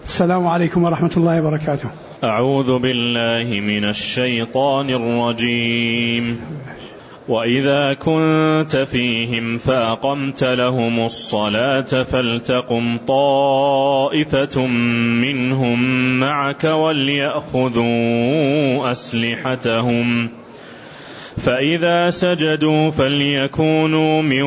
السلام عليكم ورحمة الله وبركاته. أعوذ بالله من الشيطان الرجيم. وإذا كنت فيهم فأقمت لهم الصلاة فلتقم طائفة منهم معك وليأخذوا أسلحتهم فإذا سجدوا فليكونوا من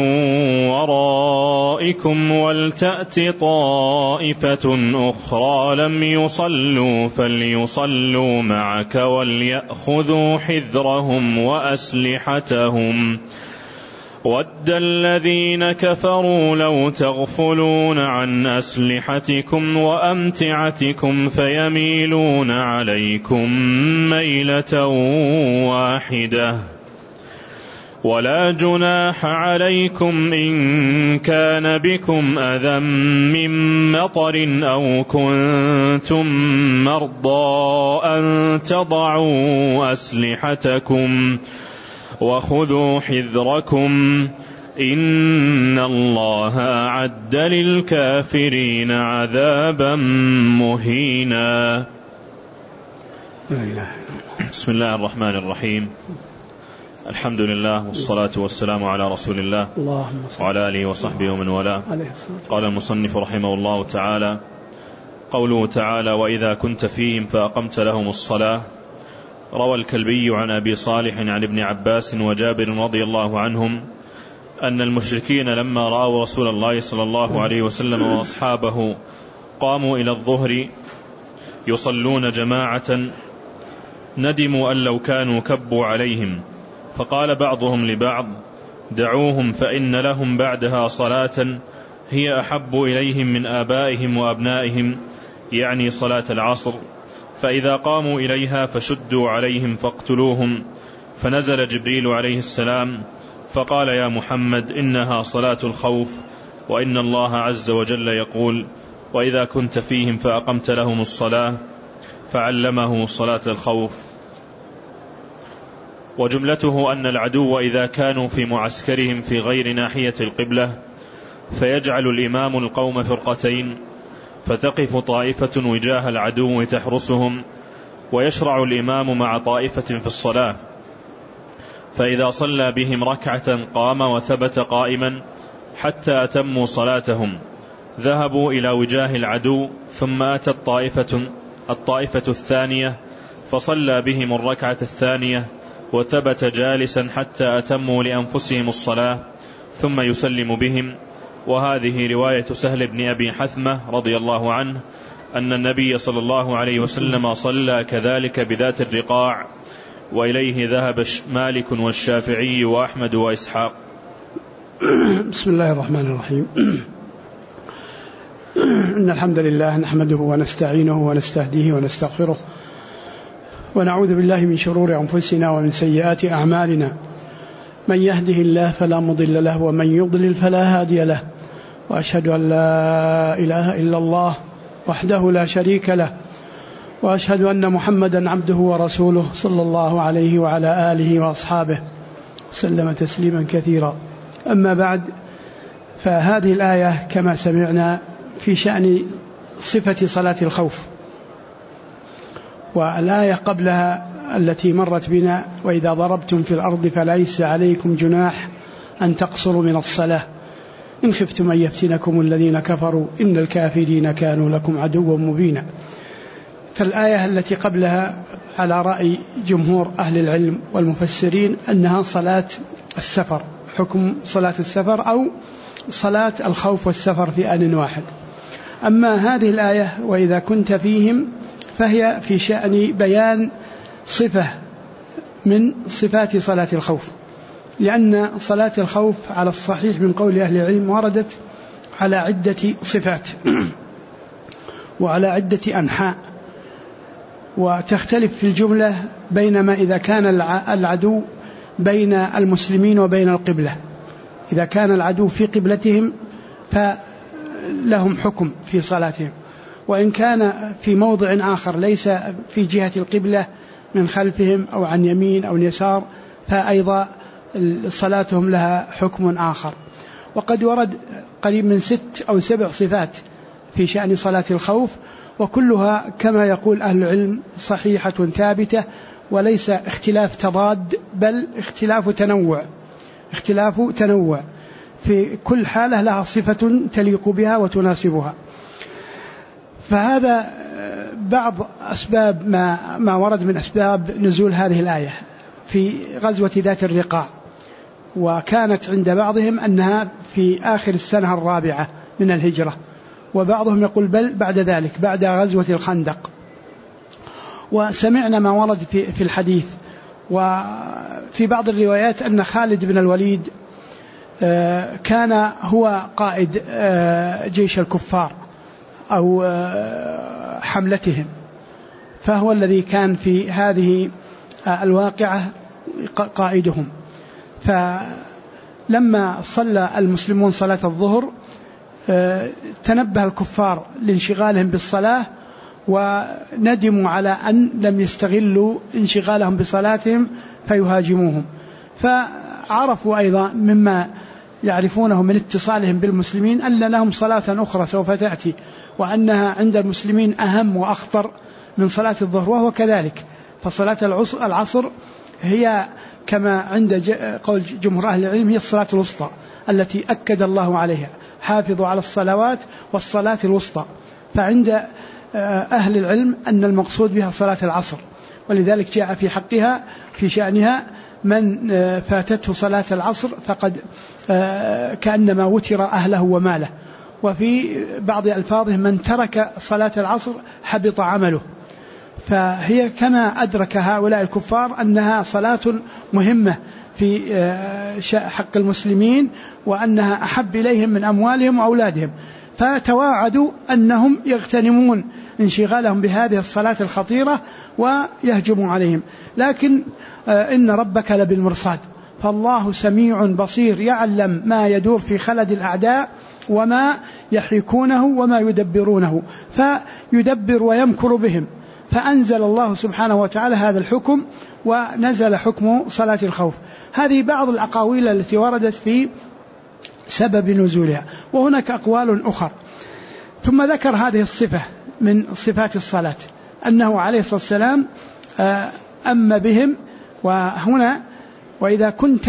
ورائكم ولتأت طائفة أخرى لم يصلوا فليصلوا معك وليأخذوا حذرهم وأسلحتهم ود الذين كفروا لو تغفلون عن أسلحتكم وأمتعتكم فيميلون عليكم ميلة واحدة ولا جناح عليكم إن كان بكم أذى من مطر أو كنتم مرضى أن تضعوا أسلحتكم وخذوا حذركم إن الله أعد للكافرين عذابا مهينا. بسم الله الرحمن الرحيم. الحمد لله والصلاة والسلام على رسول الله وعلى آله وصحبه ومن والاه. قال المصنف رحمه الله تعالى: قوله تعالى: وإذا كنت فيهم فأقمت لهم الصلاة. روى الكلبي عن أبي صالح عن ابن عباس وجابر رضي الله عنهم أن المشركين لما رأوا رسول الله صلى الله عليه وسلم وأصحابه قاموا إلى الظهر يصلون جماعة ندموا أن لو كانوا كبوا عليهم، فقال بعضهم لبعض: دعوهم فإن لهم بعدها صلاة هي أحب إليهم من آبائهم وأبنائهم، يعني صلاة العصر، فإذا قاموا إليها فشدوا عليهم فاقتلوهم. فنزل جبريل عليه السلام فقال: يا محمد إنها صلاة الخوف، وإن الله عز وجل يقول: وإذا كنت فيهم فأقمت لهم الصلاة، فعلمه صلاة الخوف. وجملته أن العدو إذا كانوا في معسكرهم في غير ناحية القبلة فيجعل الإمام القوم فرقتين، فتقف طائفة وجاه العدو تحرسهم، ويشرع الإمام مع طائفة في الصلاة، فإذا صلى بهم ركعة قام وثبت قائما حتى أتموا صلاتهم، ذهبوا إلى وجاه العدو، ثم أتت الطائفة الثانية فصلى بهم الركعة الثانية وثبت جالسا حتى أتموا لأنفسهم الصلاة، ثم يسلم بهم. وهذه رواية سهل بن أبي حثمة رضي الله عنه أن النبي صلى الله عليه وسلم صلى كذلك بذات الرقاع، وإليه ذهب مالك والشافعي وأحمد وإسحاق. بسم الله الرحمن الرحيم. إن الحمد لله نحمده ونستعينه ونستهديه ونستغفره، ونعوذ بالله من شرور أنفسنا ومن سيئات أعمالنا، من يهده الله فلا مضل له ومن يضلل فلا هادي له، وأشهد أن لا إله إلا الله وحده لا شريك له، وأشهد أن محمدا عبده ورسوله صلى الله عليه وعلى آله وأصحابه وسلم تسليما كثيرا. أما بعد، فهذه الآية كما سمعنا في شأن صفة صلاة الخوف، والآية قبلها التي مرت بنا: وإذا ضربتم في الأرض فليس عليكم جناح أن تقصروا من الصلاة إن خفتم أن يفتنكم الذين كفروا إن الكافرين كانوا لكم عدوا مبينا. فالآية التي قبلها على رأي جمهور أهل العلم والمفسرين أنها صلاة السفر، حكم صلاة السفر أو صلاة الخوف والسفر في آن واحد. أما هذه الآية وإذا كنت فيهم فهي في شأن بيان صفة من صفات صلاة الخوف، لأن صلاة الخوف على الصحيح من قول أهل العلم وردت على عدة صفات وعلى عدة أنحاء، وتختلف في الجملة بينما إذا كان العدو بين المسلمين وبين القبلة. إذا كان العدو في قبلتهم فلهم حكم في صلاتهم، وإن كان في موضع آخر ليس في جهة القبلة من خلفهم أو عن يمين أو يسار فأيضا صلاتهم لها حكم آخر. وقد ورد قريب من 6 أو 7 صفات في شأن صلاة الخوف، وكلها كما يقول أهل العلم صحيحة ثابتة، وليس اختلاف تضاد بل اختلاف تنوع في كل حالة لها صفة تليق بها وتناسبها. فهذا بعض أسباب ما ورد من أسباب نزول هذه الآية في غزوة ذات الرقاع، وكانت عند بعضهم أنها في آخر السنة الرابعة من الهجرة، وبعضهم يقول بل بعد ذلك بعد غزوة الخندق. وسمعنا ما ورد في الحديث، وفي بعض الروايات أن خالد بن الوليد كان هو قائد جيش الكفار أو حملتهم، فهو الذي كان في هذه الواقعة قائدهم. فلما صلى المسلمون صلاة الظهر تنبه الكفار لانشغالهم بالصلاة، وندموا على أن لم يستغلوا انشغالهم بصلاتهم فيهاجموهم. فعرفوا أيضا مما يعرفونه من اتصالهم بالمسلمين أن لهم صلاة أخرى سوف تأتي، وأنها عند المسلمين أهم وأخطر من صلاة الظهر، وهو كذلك. فصلاة العصر هي كما عند قول جمهور أهل العلم هي الصلاة الوسطى التي أكد الله عليها، حافظوا على الصلوات والصلاة الوسطى. فعند أهل العلم أن المقصود بها صلاة العصر، ولذلك جاء في حقها في شأنها من فاتته صلاة العصر فقد كأنما وتر أهله وماله. وفي بعض ألفاظه من ترك صلاة العصر حبط عمله. فهي كما أدرك هؤلاء الكفار أنها صلاة مهمة في حق المسلمين، وأنها أحب إليهم من أموالهم وأولادهم، فتواعدوا أنهم يغتنمون انشغالهم بهذه الصلاة الخطيرة ويهجموا عليهم. لكن إن ربك لبالمرصاد، فالله سميع بصير يعلم ما يدور في خلد الأعداء وما يحركونه وما يدبرونه، فيدبر ويمكر بهم. فأنزل الله سبحانه وتعالى هذا الحكم، ونزل حكم صلاة الخوف. هذه بعض الأقاويل التي وردت في سبب نزولها، وهناك أقوال أخرى. ثم ذكر هذه الصفة من صفات الصلاة، أنه عليه الصلاة والسلام أم بهم. وهنا وإذا كنت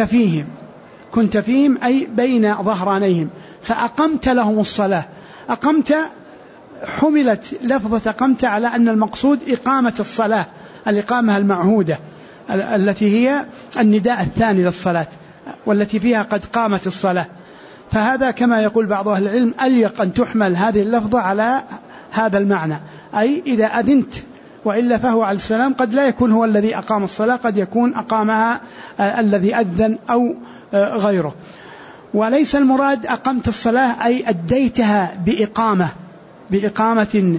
فيهم أي بين ظهرانيهم فأقمت لهم الصلاة. أقمت حملت لفظة أقمت على أن المقصود إقامة الصلاة، الإقامة المعهودة التي هي النداء الثاني للصلاة، والتي فيها قد قامت الصلاة. فهذا كما يقول بعض أهل العلم أليق أن تحمل هذه اللفظة على هذا المعنى، أي إذا أذنت، وإلا فهو عليه السلام قد لا يكون هو الذي أقام الصلاة، قد يكون أقامها الذي أذن أو غيره. وليس المراد أقمت الصلاة أي أديتها بإقامة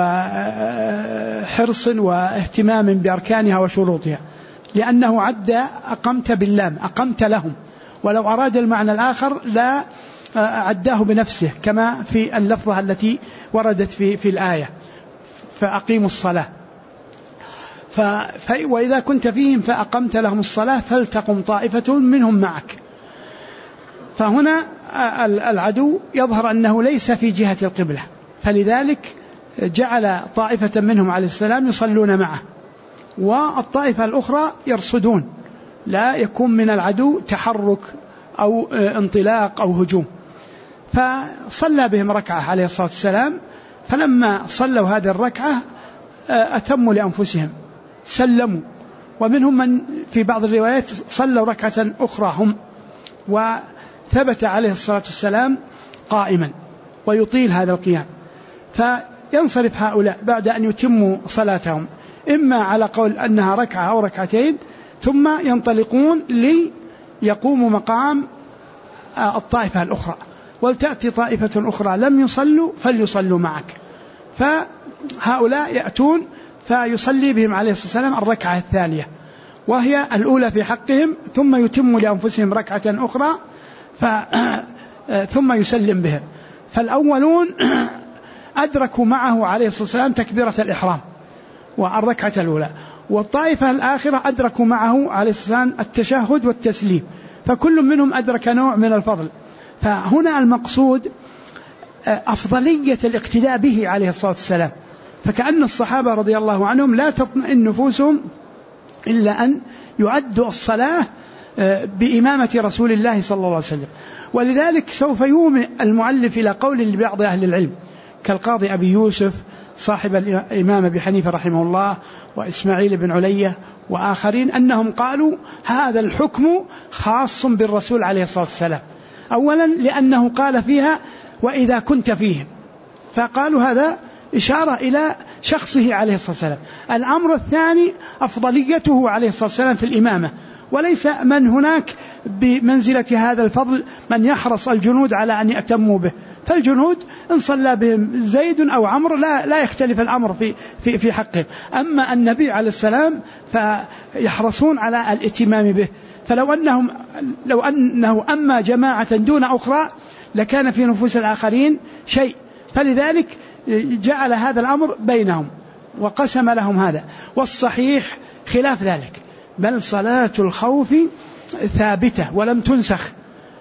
وحرص واهتمام بأركانها وشروطها، لأنه عد أقمت باللام، أقمت لهم. ولو أراد المعنى الآخر لا عداه بنفسه، كما في اللفظة التي وردت في الآية فأقيموا الصلاة. وإذا كنت فيهم فأقمت لهم الصلاة فلتقم طائفة منهم معك. فهنا العدو يظهر أنه ليس في جهة القبلة، فلذلك جعل طائفة منهم عليه السلام يصلون معه، والطائفة الأخرى يرصدون، لا يكون من العدو تحرك أو انطلاق أو هجوم. فصلى بهم ركعة عليه الصلاة والسلام، فلما صلوا هذه الركعة أتموا لأنفسهم سلموا. ومنهم من في بعض الروايات صلوا ركعة أخرى هم، وثبت عليه الصلاة والسلام قائما ويطيل هذا القيام. فينصرف هؤلاء بعد أن يتموا صلاتهم، إما على قول أنها ركعة أو ركعتين، ثم ينطلقون ليقوموا مقام الطائفة الأخرى، ولتأتي طائفة أخرى لم يصلوا فليصلوا معك. فهؤلاء يأتون فيصلي بهم عليه الصلاة والسلام الركعة الثانية، وهي الأولى في حقهم، ثم يتموا لأنفسهم ركعة أخرى ثم يسلم بهم. فالأولون أدركوا معه عليه الصلاة والسلام تكبيرة الإحرام والركعة الأولى، والطائفة الآخرة أدركوا معه عليه الصلاة والسلام التشهد والتسليم، فكل منهم أدرك نوع من الفضل. فهنا المقصود أفضلية الاقتداء به عليه الصلاة والسلام. فكأن الصحابة رضي الله عنهم لا تطمئن نفوسهم إلا أن يؤدوا الصلاة بإمامة رسول الله صلى الله عليه وسلم. ولذلك سوف يومئ المؤلف إلى قول لبعض أهل العلم كالقاضي أبي يوسف صاحب الإمام أبي حنيفة رحمه الله وإسماعيل بن علية وآخرين أنهم قالوا هذا الحكم خاص بالرسول عليه الصلاة والسلام. أولا لأنه قال فيها وإذا كنت فيهم، فقالوا هذا إشارة إلى شخصه عليه الصلاة والسلام. الأمر الثاني أفضليته عليه الصلاة والسلام في الإمامة، وليس من هناك بمنزلة هذا الفضل من يحرص الجنود على أن يأتموا به، فالجنود إن صلى بهم زيد أو عمرو لا يختلف الأمر في حقهم. أما النبي عليه السلام فيحرصون على الاتمام به، فلو أنه أما جماعة دون أخرى لكان في نفوس الآخرين شيء، فلذلك جعل هذا الأمر بينهم وقسم لهم هذا. والصحيح خلاف ذلك، بل صلاة الخوف ثابتة ولم تنسخ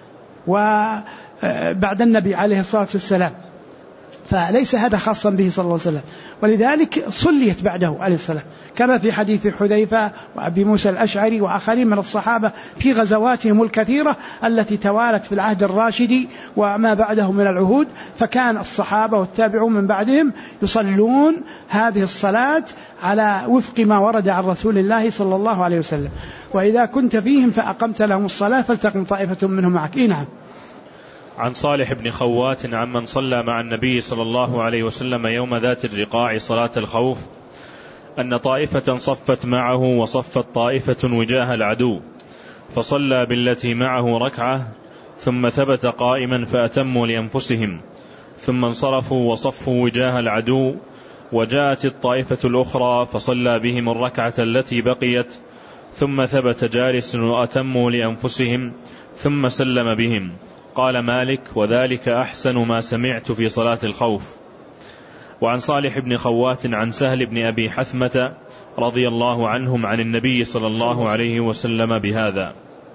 وبعد النبي عليه الصلاة والسلام، فليس هذا خاصا به صلى الله عليه وسلم، ولذلك صليت بعده عليه السلام كما في حديث حذيفة وأبي موسى الأشعري وآخرين من الصحابة في غزواتهم الكثيرة التي توالت في العهد الراشدي وما بعده من العهود، فكان الصحابة والتابعون من بعدهم يصلون هذه الصلاة على وفق ما ورد عن رسول الله صلى الله عليه وسلم. وإذا كنت فيهم فأقمت لهم الصلاة فلتقم طائفة منهم معك. نعم. عن صالح بن خوات عمن صلى مع النبي صلى الله عليه وسلم يوم ذات الرقاع صلاة الخوف أن طائفة صفت معه وصفت طائفة وجاه العدو، فصلى بالتي معه ركعة ثم ثبت قائما فأتموا لأنفسهم، ثم انصرفوا وصفوا وجاه العدو، وجاءت الطائفة الأخرى فصلى بهم الركعة التي بقيت، ثم ثبت جالس وأتموا لأنفسهم ثم سلم بهم. قال مالك: وذلك أحسن ما سمعت في صلاة الخوف. وعن صالح بن خوات عن سهل بن أبي حثمة رضي الله عنهم عن النبي صلى الله عليه وسلم بهذا.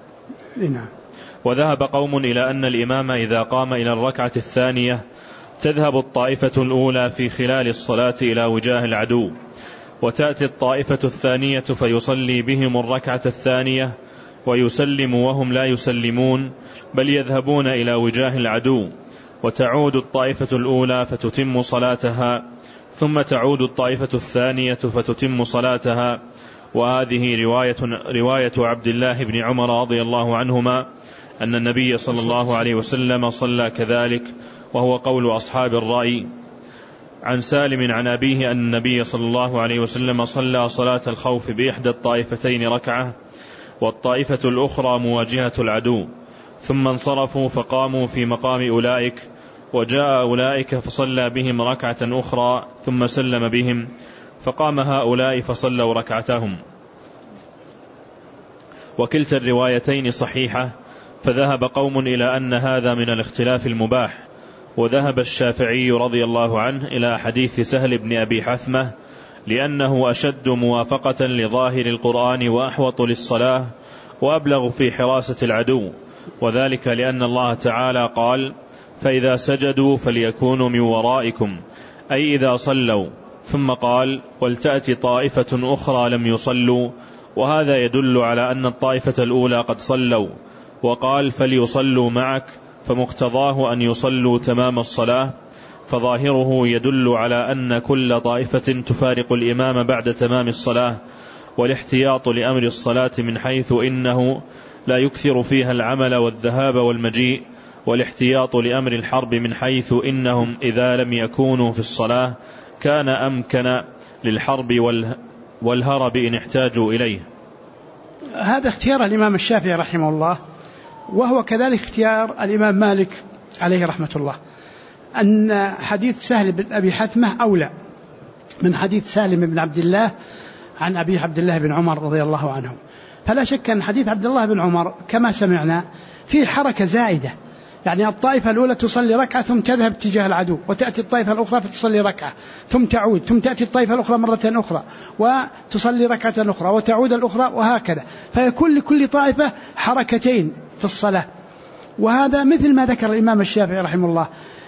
وذهب قوم إلى أن الإمام إذا قام إلى الركعة الثانية تذهب الطائفة الأولى في خلال الصلاة إلى وجاه العدو، وتأتي الطائفة الثانية فيصلي بهم الركعة الثانية ويسلم وهم لا يسلمون، بل يذهبون إلى وجاه العدو، وتعود الطائفة الأولى فتتم صلاتها، ثم تعود الطائفة الثانية فتتم صلاتها. وهذه رواية عبد الله بن عمر رضي الله عنهما أن النبي صلى الله عليه وسلم صلى كذلك، وهو قول أصحاب الرأي. عن سالم عن أبيه أن النبي صلى الله عليه وسلم صلى صلاة الخوف بإحدى الطائفتين ركعة، والطائفة الأخرى مواجهة العدو، ثم انصرفوا فقاموا في مقام أولئك، وجاء أولئك فصلى بهم ركعة أخرى ثم سلم بهم، فقام هؤلاء فصلوا ركعتهم. وكلتا الروايتين صحيحة، فذهب قوم إلى أن هذا من الاختلاف المباح. وذهب الشافعي رضي الله عنه إلى حديث سهل بن أبي حثمة لأنه أشد موافقة لظاهر القرآن وأحوط للصلاة وأبلغ في حراسة العدو، وذلك لأن الله تعالى قال: فإذا سجدوا فليكونوا من ورائكم، أي إذا صلوا، ثم قال: ولتأتي طائفة أخرى لم يصلوا، وهذا يدل على أن الطائفة الأولى قد صلوا، وقال: فليصلوا معك، فمقتضاه أن يصلوا تمام الصلاة، فظاهره يدل على أن كل طائفة تفارق الإمام بعد تمام الصلاة، والاحتياط لأمر الصلاة من حيث إنه لا يكثر فيها العمل والذهاب والمجيء، والاحتياط لأمر الحرب من حيث إنهم إذا لم يكونوا في الصلاة كان أمكن للحرب والهرب إن احتاجوا إليه. هذا اختيار الإمام الشافعي رحمه الله، وهو كذلك اختيار الإمام مالك عليه رحمة الله، أن حديث سهل بن أبي حثمة أولى من حديث سالم بن عبد الله عن أبي عبد الله بن عمر رضي الله عنه. فلا شك أن حديث عبد الله بن عمر كما سمعنا فيه حركة زائدة، يعني الطائفة الأولى تصلي ركعة ثم تذهب تجاه العدو، وتأتي الطائفة الأخرى فتصلي ركعة ثم تعود، ثم تأتي الطائفة الأخرى مرة أخرى وتصلي ركعة أخرى وتعود الأخرى، وهكذا، فيكون لكل طائفة حركتين في الصلاة. وهذا مثل ما ذكر الإمام الشافعي رحمه الله،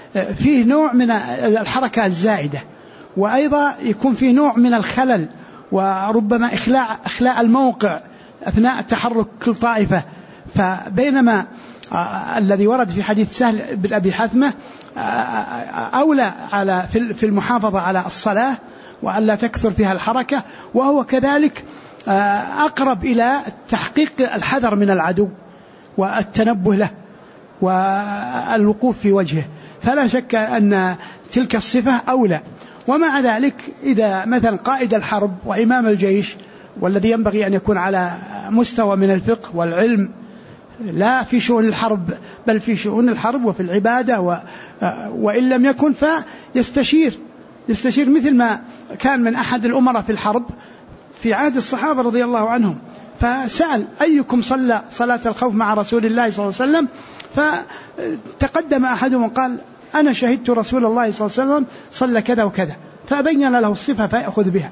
فيه نوع من الحركة الزائدة، وأيضا يكون فيه نوع من الخلل، وربما إخلاء الموقع أثناء تحرك كل طائفة. فبينما الذي ورد في حديث سهل بن أبي حثمة أولى في المحافظة على الصلاة وألا تكثر فيها الحركة، وهو كذلك أقرب إلى تحقيق الحذر من العدو والتنبه له والوقوف في وجهه، فلا شك أن تلك الصفة أولى. ومع ذلك إذا مثلا قائد الحرب وإمام الجيش، والذي ينبغي أن يكون على مستوى من الفقه والعلم لا في شؤون الحرب بل في شؤون الحرب وفي العبادة، وإن لم يكن فيستشير مثل ما كان من أحد الأمراء في الحرب في عهد الصحابة رضي الله عنهم، فسأل أيكم صلى صلاة الخوف مع رسول الله صلى الله عليه وسلم، فتقدم أحدهم وقال أنا شهدت رسول الله صلى الله عليه وسلم صلى كذا وكذا، فأبين له الصفة فيأخذ بها.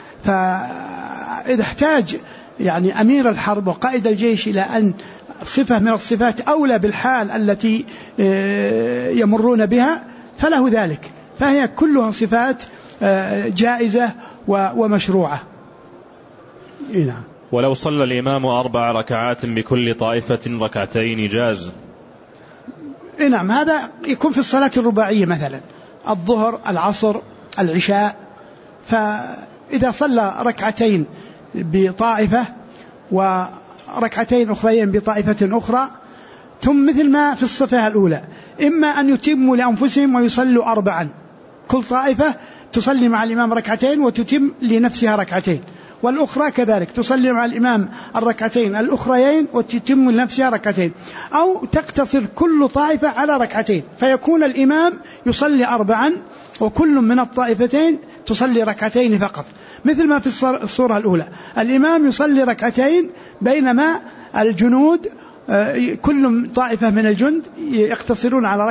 فإذا احتاج يعني أمير الحرب وقائد الجيش إلى أن صفة من الصفات أولى بالحال التي يمرون بها فله ذلك، فهي كلها صفات جائزة ومشروعة. نعم. ولو صلى الإمام 4 ركعات بكل طائفة ركعتين جاز. نعم، هذا يكون في الصلاة الرباعية مثلا الظهر العصر العشاء، فإذا صلى ركعتين بطائفة وركعتين أخرين بطائفة أخرى، ثم مثل ما في الصفة الأولى إما أن يتموا لأنفسهم ويصلوا 4، كل طائفة تصلي مع الإمام ركعتين وتتم لنفسها ركعتين، والأخرى كذلك تصلي مع الإمام الركعتين الأخريين وتتم لنفسها ركعتين، أو تقتصر كل طائفة على ركعتين فيكون الإمام يصلي 4 وكل من الطائفتين تصلي ركعتين فقط، مثل ما في الصورة الأولى الإمام يصلي ركعتين بينما الجنود كل طائفة من الجند يقتصرون على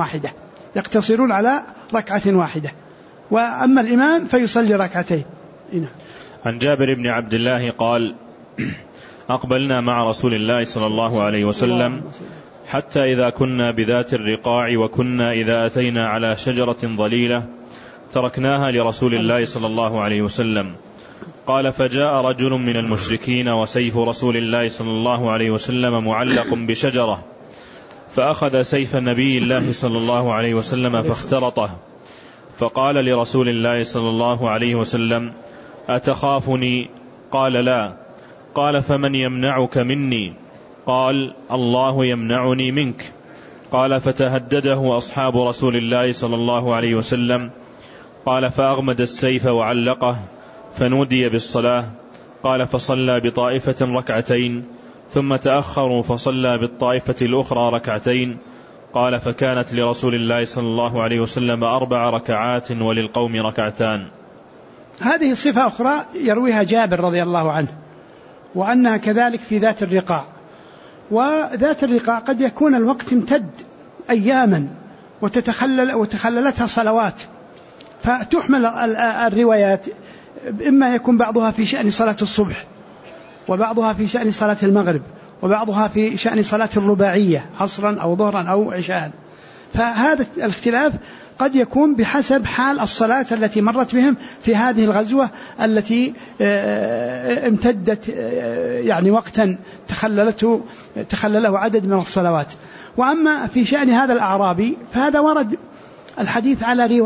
ركعة واحدة، وأما الإمام فيصلي ركعتين. عن جابر بن عبد الله قال أقبلنا مع رسول الله صلى الله عليه وسلم حتى إذا كنا بذات الرقاع وكنا إذا أتينا على شجرة ظليلة تركناها لرسول الله صلى الله عليه وسلم. قال فجاء رجل من المشركين وسيف رسول الله صلى الله عليه وسلم معلق بشجرة، فأخذ سيف نبي الله صلى الله عليه وسلم فاخترطه، فقال لرسول الله صلى الله عليه وسلم أتخافني؟ قال لا. قال فمن يمنعك مني؟ قال الله يمنعني منك. قال فتهدده أصحاب رسول الله صلى الله عليه وسلم. قال فأغمد السيف وعلقه، فنودي بالصلاة. قال فصلى بطائفة ركعتين ثم تأخروا فصلى بالطائفة الأخرى ركعتين. قال فكانت لرسول الله صلى الله عليه وسلم 4 ركعات وللقوم ركعتان. هذه صفة أخرى يرويها جابر رضي الله عنه، وأنها كذلك في ذات الرقاع، وذات الرقاع قد يكون الوقت امتد أياما وتخللتها صلوات، فتحمل الروايات، إما يكون بعضها في شأن صلاة الصبح، وبعضها في شأن صلاة المغرب، وبعضها في شأن صلاة الرباعية عصرا أو ظهرا أو عشاء، فهذا الاختلاف قد يكون بحسب حال الصلاة التي مرت بهم في هذه الغزوة التي امتدت يعني وقتا تخلله عدد من الصلوات. وأما في شأن هذا الأعرابي فهذا ورد الحديث على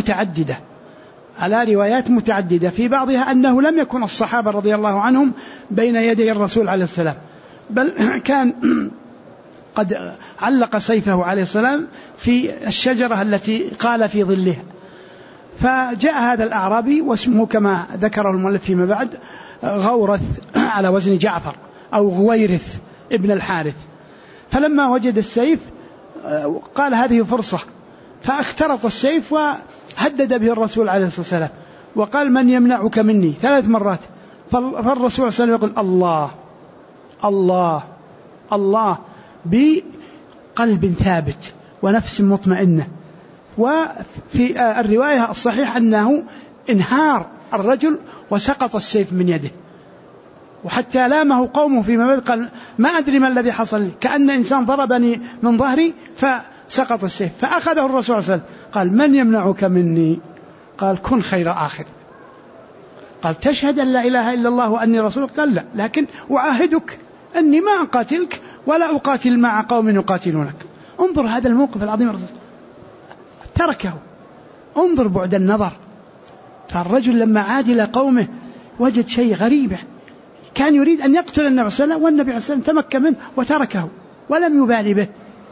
روايات متعددة، في بعضها أنه لم يكن الصحابة رضي الله عنهم بين يدي الرسول عليه السلام، بل كان قد علق سيفه عليه السلام في الشجرة التي قال في ظلها. فجاء هذا الأعرابي واسمه كما ذكره المؤلف فيما بعد غورث على وزن جعفر أو غويرث ابن الحارث، فلما وجد السيف قال هذه فرصة، فاخترط السيف وهدد به الرسول عليه الصلاة والسلام وقال من يمنعك مني 3 مرات. فالرسول صلى الله عليه وسلم يقول الله الله الله بقلب ثابت ونفس مطمئنة. وفي الرواية الصحيح أنه انهار الرجل وسقط السيف من يده، وحتى لامه قومه فيما بعد قال ما أدري ما الذي حصل، كأن إنسان ضربني من ظهري سقط السيف، فأخذه الرسول صلى الله عليه وسلم قال من يمنعك مني؟ قال كن خير آخذ. قال تشهد أن لا إله إلا الله وأني رسولك؟ قال لا، لكن أعاهدك أني ما أقاتلك ولا أقاتل مع قوم يقاتلونك. انظر هذا الموقف العظيم، تركه. انظر بعد النظر. فالرجل لما عاد إلى قومه وجد شيء غريب، كان يريد أن يقتل النبي صلى الله عليه وسلم، والنبي صلى الله عليه وسلم تمكن منه وتركه ولم يبالي به.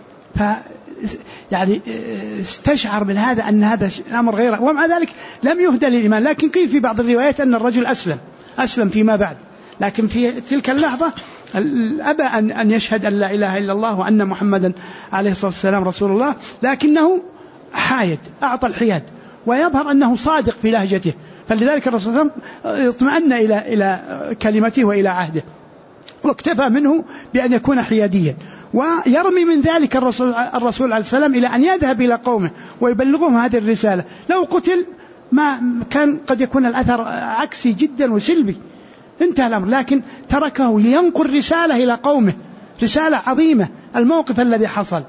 يعني استشعر من هذا أن هذا أمر غيره، ومع ذلك لم يهدى للإيمان. لكن قيل في بعض الروايات أن الرجل أسلم فيما بعد، لكن في تلك اللحظة أبى أن يشهد أن لا إله إلا الله وأن محمدا عليه الصلاة والسلام رسول الله، لكنه حايد، أعطى الحياد، ويظهر أنه صادق في لهجته. فلذلك الرسول صلى الله عليه وسلم اطمأن إلى كلمته وإلى عهده، واكتفى منه بأن يكون حياديا. ويرمي من ذلك الرسول عليه السلام إلى أن يذهب إلى قومه ويبلغهم هذه الرسالة. لو قتل ما كان قد يكون الأثر عكسي جدا وسلبي، انتهى الأمر، لكن تركه لينقل رسالة إلى قومه، رسالة عظيمة. الموقف الذي حصل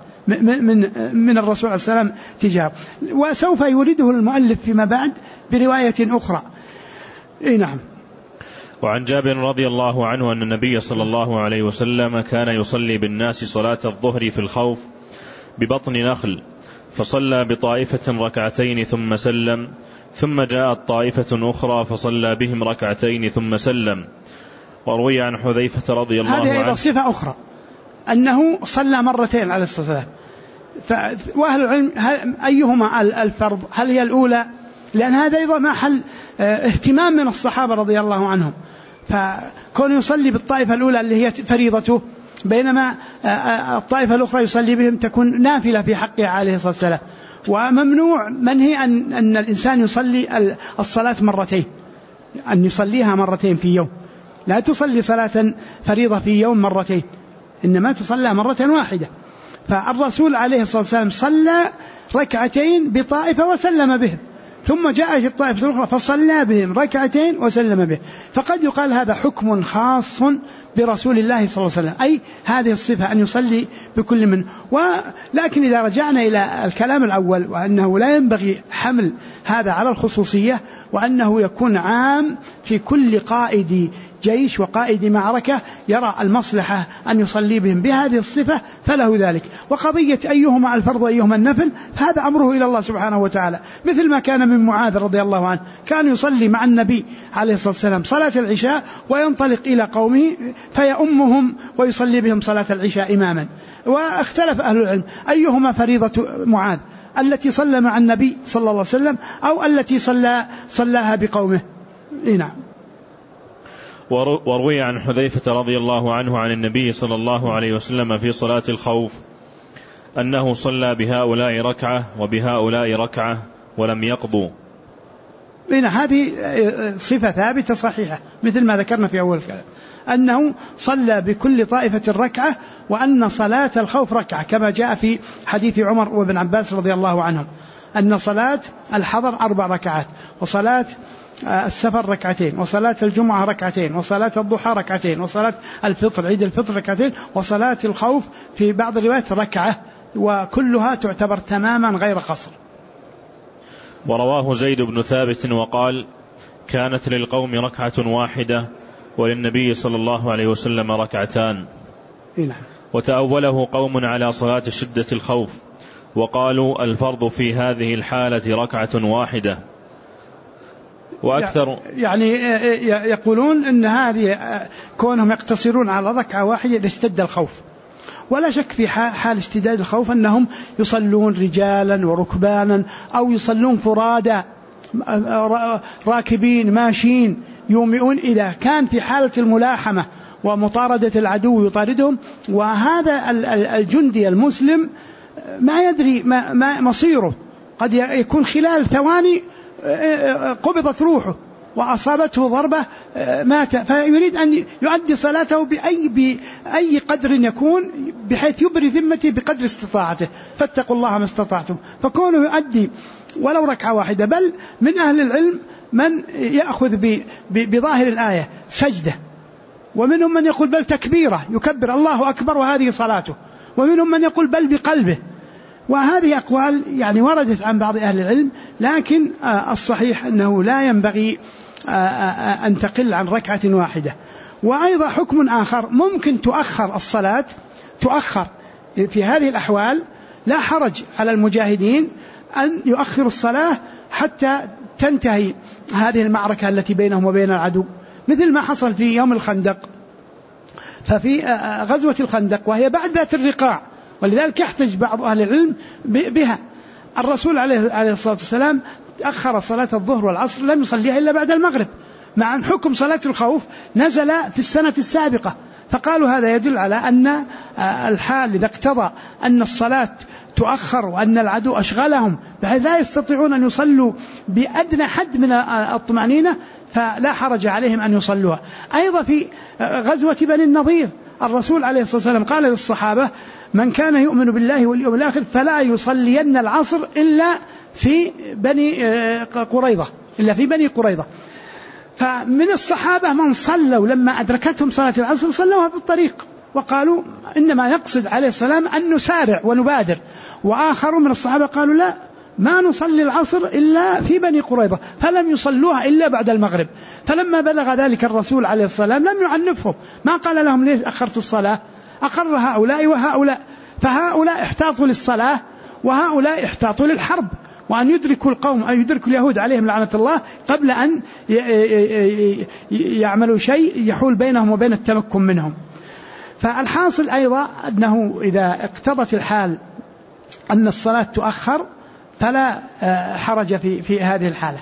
من الرسول عليه السلام تجاه، وسوف يورده المؤلف فيما بعد برواية أخرى. نعم. وعن جابر رضي الله عنه أن النبي صلى الله عليه وسلم كان يصلي بالناس صلاة الظهر في الخوف ببطن نخل، فصلى بطائفة ركعتين ثم سلم، ثم جاءت طائفة أخرى فصلى بهم ركعتين ثم سلم. وروي عن حذيفة رضي الله عنه هذه صفة أخرى، أنه صلى مرتين عليه الصلاة والسلام. وأهل العلم أيهما الفرض؟ هل هي الأولى؟ لأن هذا أيضا محل اهتمام من الصحابة رضي الله عنهم، فكون يصلي بالطائفة الأولى اللي هي فريضته، بينما الطائفة الأخرى يصلي بهم تكون نافلة في حقه عليه الصلاة والسلام. وممنوع منهي أن الإنسان يصلي الصلاة مرتين، أن يصليها مرتين في يوم. لا تصلي صلاة فريضة في يوم مرتين، إنما تصلى مرة واحدة. فالرسول عليه الصلاة والسلام صلى ركعتين بطائفة وسلم بهم، ثم جاءت الطائفة الأخرى فصلى بهم ركعتين وسلم به. فقد يقال هذا حكم خاص برسول الله صلى الله عليه وسلم، أي هذه الصفة أن يصلي بكل من. ولكن إذا رجعنا إلى الكلام الأول، وأنه لا ينبغي حمل هذا على الخصوصية، وأنه يكون عام في كل قائد جيش وقائد معركة يرى المصلحة أن يصلي بهم بهذه الصفة فله ذلك. وقضية أيهما الفرض وأيهما النفل فهذا أمره إلى الله سبحانه وتعالى، مثل ما كان من معاذ رضي الله عنه، كان يصلي مع النبي عليه الصلاة والسلام صلاة العشاء وينطلق إلى قومه فيؤمهم ويصلي بهم صلاة العشاء إماما. واختلف أهل العلم أيهما فريضة معاذ، التي صلى مع النبي صلى الله عليه وسلم أو التي صلاها بقومه. نعم. وروي عن حذيفة رضي الله عنه عن النبي صلى الله عليه وسلم في صلاة الخوف أنه صلى بهؤلاء ركعة وبهؤلاء ركعة ولم يقضوا. هذه صفة ثابتة صحيحة مثل ما ذكرنا في أول الكلام، أنه صلى بكل طائفة ركعة، وأن صلاة الخوف ركعة، كما جاء في حديث عمر وابن عباس رضي الله عنهم أن صلاة الحضر 4 ركعات، وصلاة السفر ركعتين، وصلاة الجمعة ركعتين، وصلاة الضحى ركعتين، وصلاة الفطر عيد الفطر ركعتين، وصلاة الخوف في بعض الروايات ركعة، وكلها تعتبر تماما غير قصر. ورواه زيد بن ثابت وقال كانت للقوم ركعة واحدة وللنبي صلى الله عليه وسلم ركعتان. وتأوله قوم على صلاة شدة الخوف وقالوا الفرض في هذه الحالة ركعة واحدة. وأكثر يعني يقولون إن هذه كونهم يقتصرون على ركعة واحدة إذا اشتد الخوف، ولا شك في حال اشتداد الخوف أنهم يصلون رجالا وركبانا أو يصلون فرادا راكبين ماشين يومئون، إذا كان في حالة الملاحمة ومطاردة العدو يطاردهم، وهذا الجندي المسلم ما يدري ما مصيره، قد يكون خلال ثواني قبضت روحه وأصابته ضربة مات، فيريد أن يؤدي صلاته بأي قدر يكون بحيث يبري ذمته بقدر استطاعته، فاتقوا الله ما استطعتم. فكونه يؤدي ولو ركعة واحدة، بل من أهل العلم من يأخذ بظاهر الآية سجدة، ومنهم من يقول بل تكبيرة يكبر الله أكبر وهذه صلاته، ومنهم من يقول بل بقلبه، وهذه أقوال يعني وردت عن بعض أهل العلم، لكن الصحيح أنه لا ينبغي أن تقل عن ركعة واحدة. وأيضا حكم آخر، ممكن تؤخر الصلاة، تؤخر في هذه الأحوال لا حرج على المجاهدين أن يؤخروا الصلاة حتى تنتهي هذه المعركة التي بينهم وبين العدو، مثل ما حصل في يوم الخندق. ففي غزوة الخندق وهي بعد ذات الرقاع، ولذلك يحتج بعض أهل العلم بها، الرسول عليه الصلاة والسلام أخر صلاة الظهر والعصر، لم يصليها إلا بعد المغرب، مع أن حكم صلاة الخوف نزل في السنة السابقة. فقالوا هذا يدل على أن الحال إذا اقتضى أن الصلاة تؤخر وأن العدو أشغلهم بحيث لا يستطيعون أن يصلوا بأدنى حد من الطمأنينة، فلا حرج عليهم أن يصلوها. أيضا في غزوة بني النضير الرسول عليه الصلاة والسلام قال للصحابة: من كان يؤمن بالله واليوم الآخر فلا يصلين العصر إلا في بني قريظة. فمن الصحابة من صلوا لما أدركتهم صلاة العصر صلوها في الطريق، وقالوا إنما يقصد عليه السلام أن نسارع ونبادر. وآخر من الصحابة قالوا: لا، ما نصلي العصر إلا في بني قريظة، فلم يصلوها إلا بعد المغرب. فلما بلغ ذلك الرسول عليه السلام لم يعنفهم، ما قال لهم: ليش أخرتوا الصلاة؟ أقر هؤلاء وهؤلاء، فهؤلاء احتاطوا للصلاة وهؤلاء احتاطوا للحرب، وأن يدركوا القوم، أن يدركوا اليهود عليهم لعنة الله قبل أن يعملوا شيء يحول بينهم وبين التمكن منهم. فالحاصل أيضا أنه إذا اقتضت الحال أن الصلاة تؤخر فلا حرج في هذه الحالة.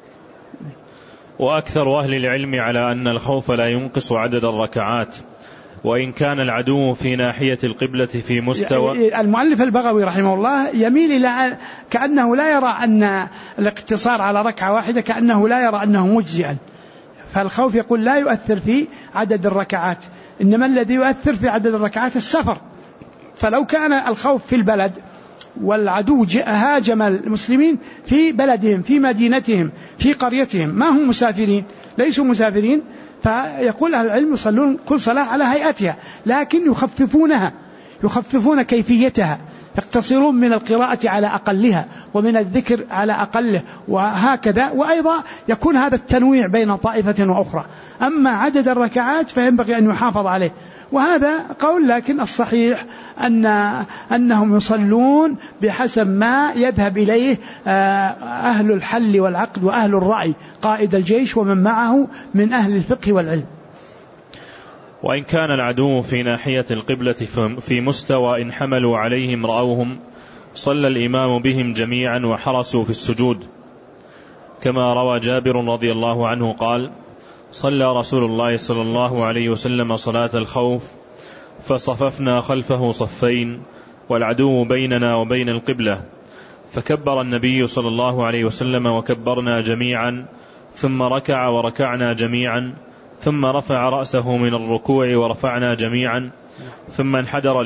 وأكثر أهل العلم على أن الخوف لا ينقص عدد الركعات، وإن كان العدو في ناحية القبلة في مستوى. المؤلف البغوي رحمه الله يميل إلى كأنه لا يرى أن الاقتصار على ركعة واحدة، كأنه لا يرى أنه مجزئا. فالخوف يقول لا يؤثر في عدد الركعات، إنما الذي يؤثر في عدد الركعات السفر. فلو كان الخوف في البلد والعدو هاجم المسلمين في بلدهم، في مدينتهم، في قريتهم، ما هم مسافرين، ليسوا مسافرين، فيقول أهل العلم يصلون كل صلاة على هيئتها، لكن يخففون كيفيتها، يقتصرون من القراءة على أقلها ومن الذكر على أقله وهكذا. وأيضا يكون هذا التنويع بين طائفة وأخرى. أما عدد الركعات فينبغي أن يحافظ عليه، وهذا قول، لكن الصحيح أنهم يصلون بحسب ما يذهب إليه أهل الحل والعقد وأهل الرأي، قائد الجيش ومن معه من أهل الفقه والعلم. وإن كان العدو في ناحية القبلة في مستوى إن حملوا عليهم رأوهم صلى الإمام بهم جميعا وحرسوا في السجود، كما روى جابر رضي الله عنه قال: صلى رسول الله صلى الله عليه وسلم صلاة الخوف فصففنا خلفه صفين والعدو بيننا وبين القبلة، فكبر النبي صلى الله عليه وسلم وكبرنا جميعا، ثم ركع وركعنا جميعا، ثم رفع رأسه من الركوع ورفعنا جميعا، ثم انحدر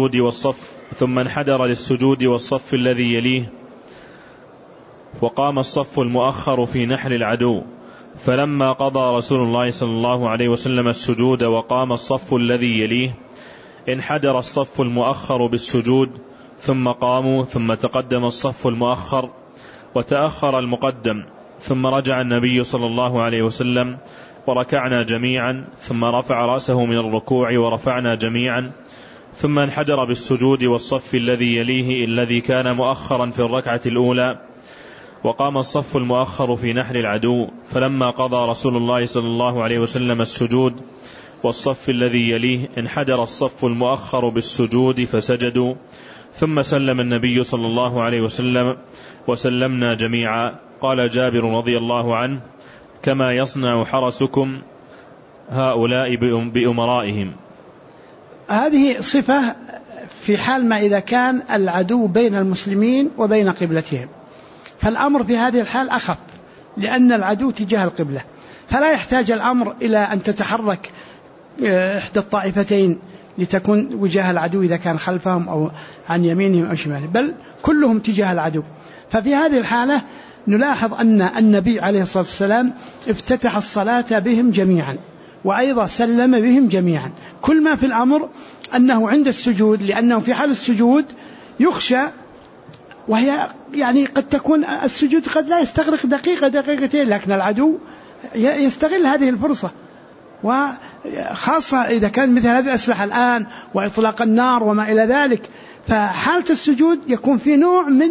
للسجود والصف الذي يليه، وقام الصف المؤخر في نحر العدو، فلما قضى رسول الله صلى الله عليه وسلم السجود وقام الصف الذي يليه انحدر الصف المؤخر بالسجود، ثم قاموا، ثم تقدم الصف المؤخر وتأخر المقدم، ثم رجع النبي صلى الله عليه وسلم وركعنا جميعا، ثم رفع رأسه من الركوع ورفعنا جميعا، ثم انحدر بالسجود والصف الذي يليه الذي كان مؤخرا في الركعة الأولى، وقام الصف المؤخر في نحر العدو، فلما قضى رسول الله صلى الله عليه وسلم السجود والصف الذي يليه انحدر الصف المؤخر بالسجود فسجدوا، ثم سلم النبي صلى الله عليه وسلم وسلمنا جميعا. قال جابر رضي الله عنه: كما يصنع حرسكم هؤلاء بأمرائهم. هذه صفة في حال ما إذا كان العدو بين المسلمين وبين قبلتهم، فالأمر في هذه الحال أخف، لأن العدو تجاه القبلة، فلا يحتاج الأمر إلى أن تتحرك إحدى الطائفتين لتكون وجاه العدو إذا كان خلفهم أو عن يمينهم أو شمالهم، بل كلهم تجاه العدو. ففي هذه الحالة نلاحظ أن النبي عليه الصلاة والسلام افتتح الصلاة بهم جميعا، وأيضا سلم بهم جميعا. كل ما في الأمر أنه عند السجود، لأنه في حال السجود يخشى وهي يعني قد تكون السجود قد لا يستغرق دقيقة دقيقتين، لكن العدو يستغل هذه الفرصة، وخاصة إذا كان مثل هذه الأسلحة الآن وإطلاق النار وما إلى ذلك، فحالة السجود يكون في نوع من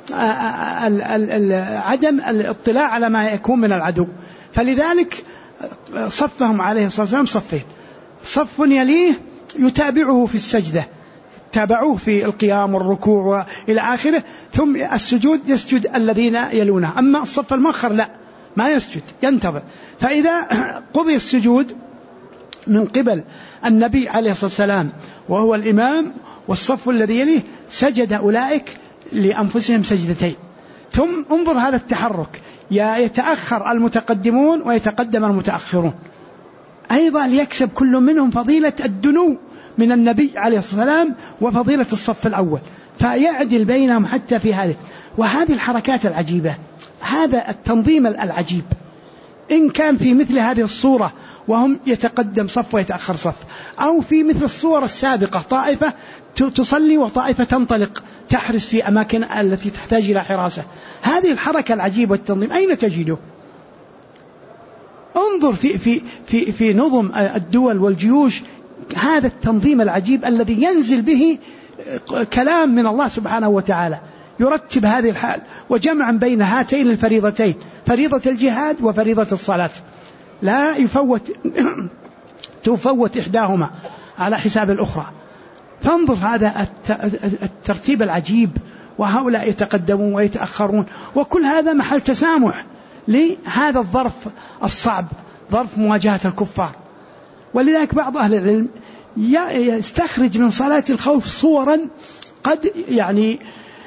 عدم الاطلاع على ما يكون من العدو. فلذلك صفهم عليه الصلاة والسلام صفين، صف يليه يتابعه في السجدة، تابعوه في القيام والركوع وإلى آخره، ثم السجود يسجد الذين يلونه. أما الصف المؤخر لا، ما يسجد، ينتظر. فإذا قضي السجود من قبل النبي عليه الصلاة والسلام وهو الإمام والصف الذي يليه، سجد أولئك لأنفسهم سجدتين. ثم انظر هذا التحرك، يتأخر المتقدمون ويتقدم المتأخرون أيضا، ليكسب كل منهم فضيلة الدنو من النبي عليه الصلاة والسلام وفضيلة الصف الأول، فيعدل بينهم حتى في هذه. وهذه الحركات العجيبة، هذا التنظيم العجيب، إن كان في مثل هذه الصورة وهم يتقدم صف ويتأخر صف، أو في مثل الصور السابقة طائفة تصلي وطائفة تنطلق تحرس في أماكن التي تحتاج إلى حراسة، هذه الحركة العجيبة والتنظيم أين تجده؟ انظر في نظم الدول والجيوش، هذا التنظيم العجيب الذي ينزل به كلام من الله سبحانه وتعالى يرتب هذه الحال، وجمعا بين هاتين الفريضتين، فريضة الجهاد وفريضة الصلاة، لا تفوت إحداهما على حساب الأخرى. فانظر هذا الترتيب العجيب، وهؤلاء يتقدمون ويتأخرون، وكل هذا محل تسامح لهذا الظرف الصعب، ظرف مواجهة الكفار. ولذلك بعض أهل العلم يستخرج من صلاة الخوف صورا قد يعني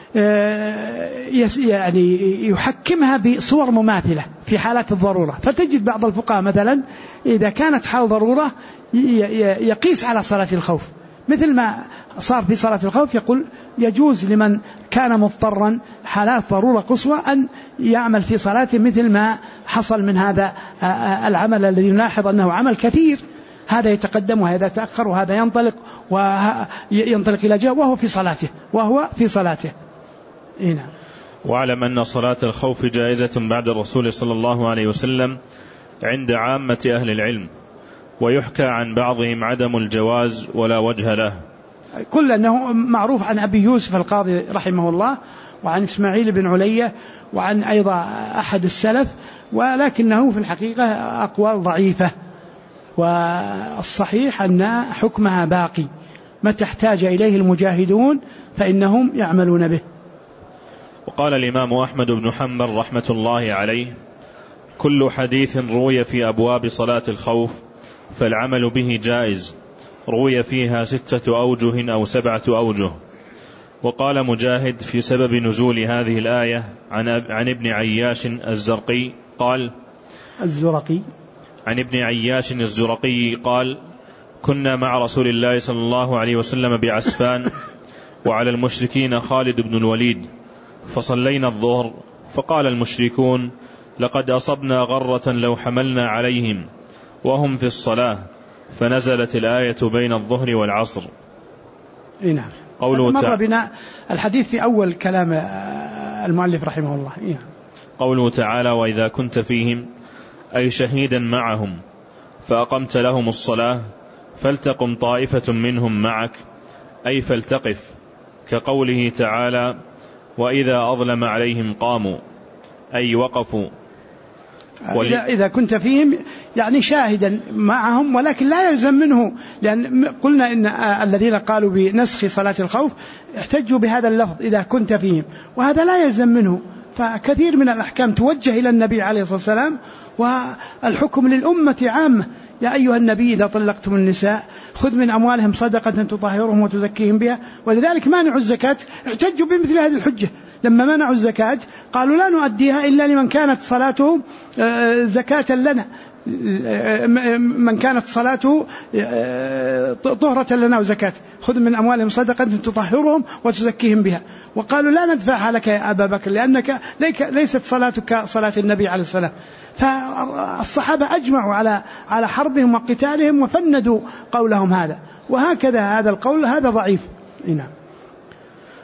يحكمها بصور مماثلة في حالات الضرورة. فتجد بعض الفقهاء مثلا إذا كانت حال ضرورة يقيس على صلاة الخوف، مثل ما صار في صلاة الخوف، يقول يجوز لمن كان مضطرا حالات ضرورة قصوى أن يعمل في صلاته مثل ما حصل من هذا العمل الذي نلاحظ أنه عمل كثير، هذا يتقدم وهذا يتأخر وهذا ينطلق إلى جهة وهو في صلاته. هنا. واعلم أن صلاة الخوف جائزة بعد الرسول صلى الله عليه وسلم عند عامة أهل العلم، ويحكى عن بعضهم عدم الجواز ولا وجه له. كل أنه معروف عن أبي يوسف القاضي رحمه الله، وعن إسماعيل بن علية، وعن أيضا أحد السلف، ولكنه في الحقيقة أقوال ضعيفة، والصحيح أن حكمها باقي، متى احتاج إليه المجاهدون فإنهم يعملون به. وقال الإمام أحمد بن حنبل رحمة الله عليه: كل حديث روي في أبواب صلاة الخوف فالعمل به جائز، روي فيها 6 أوجه أو 7 أوجه. وقال مجاهد في سبب نزول هذه الآية عن ابن عياش الزرقي قال: عن ابن عياش الزرقي قال: كنا مع رسول الله صلى الله عليه وسلم بعسفان، وعلى المشركين خالد بن الوليد، فصلينا الظهر، فقال المشركون: لقد أصبنا غرة لو حملنا عليهم، وهم في الصلاة، فنزلت الآية بين الظهر والعصر. نعم. مر بنا الحديث في أول كلام المؤلف رحمه الله. قوله تعالى: وإذا كنت فيهم أي شهيدا معهم فأقمت لهم الصلاة فلتقم طائفة منهم معك، أي فلتقف، كقوله تعالى: وإذا أظلم عليهم قاموا، أي وقفوا. إذا كنت فيهم يعني شاهدا معهم، ولكن لا يلزم منه، لأن قلنا إن الذين قالوا بنسخ صلاة الخوف احتجوا بهذا اللفظ إذا كنت فيهم، وهذا لا يلزم منه. فكثير من الأحكام توجه إلى النبي عليه الصلاة والسلام، والحكم للأمة عامة. يا أيها النبي إذا طلقتم النساء خذ من أموالهم صدقة تطهرهم وتزكيهم بها. ولذلك مانعوا الزكاة احتجوا بمثل هذه الحجة، لما منعوا الزكاة قالوا لا نؤديها إلا لمن كانت صلاته زكاة لنا، من كانت صلاته طهرة لنا وزكاة، خذ من أموالهم صدقة تطهرهم وتزكيهم بها. وقالوا لا ندفعها لك يا أبا بكر لأنك ليست صلاتك صلاة النبي عليه الصلاة. فالصحابة أجمعوا على حربهم وقتالهم وفندوا قولهم هذا، وهكذا هذا القول هذا ضعيف. نعم.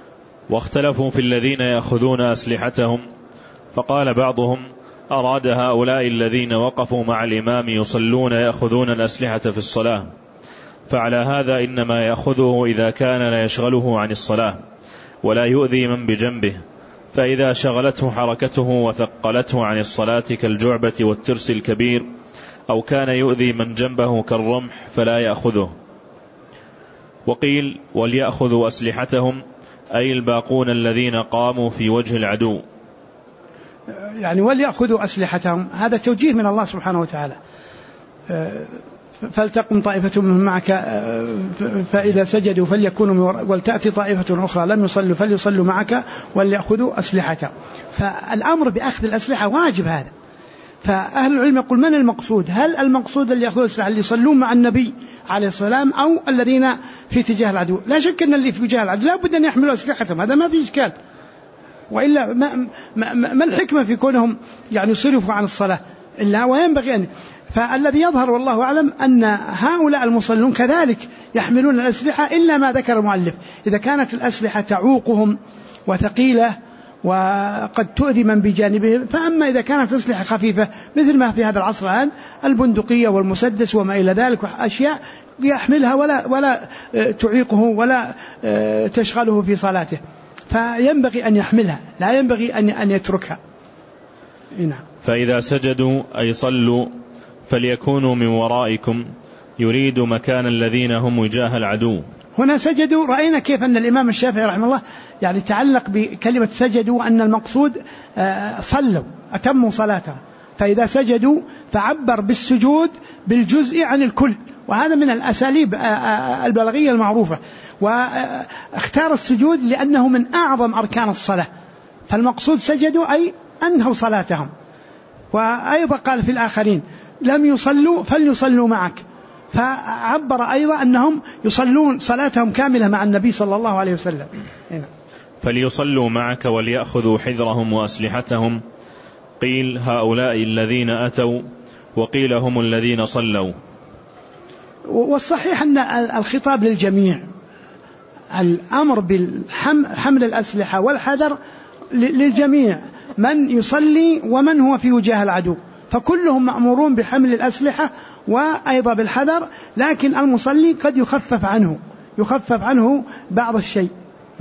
واختلفوا في الذين يأخذون أسلحتهم، فقال بعضهم: أراد هؤلاء الذين وقفوا مع الإمام يصلون يأخذون الأسلحة في الصلاة، فعلى هذا إنما يأخذه إذا كان لا يشغله عن الصلاة ولا يؤذي من بجنبه، فإذا شغلته حركته وثقلته عن الصلاة كالجعبة والترس الكبير أو كان يؤذي من جنبه كالرمح فلا يأخذه. وقيل: وليأخذوا أسلحتهم، أي الباقون الذين قاموا في وجه العدو. يعني وليأخذوا أسلحتهم، هذا توجيه من الله سبحانه وتعالى. فلتقم طائفة منهم معك فإذا سجدوا فليكونوا ولتأتي طائفة أخرى لم يصلوا فليصلوا معك وليأخذوا أسلحتهم. فالأمر بأخذ الأسلحة واجب هذا. فأهل العلم يقول: من المقصود؟ هل المقصود اللي يأخذوا الأسلحة اللي يصلون مع النبي عليه السلام أو الذين في اتجاه العدو؟ لا شك أن اللي في اتجاه العدو لا بد أن يحملوا أسلحتهم، هذا ما في إشكال. وإلا ما الحكمة في كونهم يعني يصرفوا عن الصلاة؟ إلا وينبغي أن فالذي يظهر والله أعلم أن هؤلاء المصلون كذلك يحملون الأسلحة، إلا ما ذكر المؤلف إذا كانت الأسلحة تعوقهم وثقيلة وقد تؤذي من بجانبهم. فأما إذا كانت أسلحة خفيفة مثل ما في هذا العصر الآن البندقية والمسدس وما إلى ذلك، أشياء يحملها ولا تعيقه ولا تشغله في صلاته، فينبغي أن يحملها، لا ينبغي أن يتركها. نعم. فإذا سجدوا أي صلوا فليكونوا من ورائكم، يريد مكان الذين هم وجاه العدو. هنا سجدوا، رأينا كيف أن الإمام الشافعي رحمه الله يعني تعلق بكلمة سجدوا أن المقصود صلوا أتموا صلاتهم، فإذا سجدوا فعبر بالسجود بالجزء عن الكل، وهذا من الأساليب البلاغية المعروفة. واختار السجود لأنه من أعظم أركان الصلاة، فالمقصود سجدوا أي أنهوا صلاتهم. وأيضا قال في الآخرين: لم يصلوا فليصلوا معك، فعبر أيضا أنهم يصلون صلاتهم كاملة مع النبي صلى الله عليه وسلم. فليصلوا معك وليأخذوا حذرهم وأسلحتهم. قيل: هؤلاء الذين أتوا، وقيل: هم الذين صلوا. والصحيح أن الخطاب للجميع، الأمر بالحمل الأسلحة والحذر للجميع، من يصلي ومن هو في وجاه العدو، فكلهم مأمورون بحمل الأسلحة وأيضا بالحذر، لكن المصلي قد يخفف عنه بعض الشيء.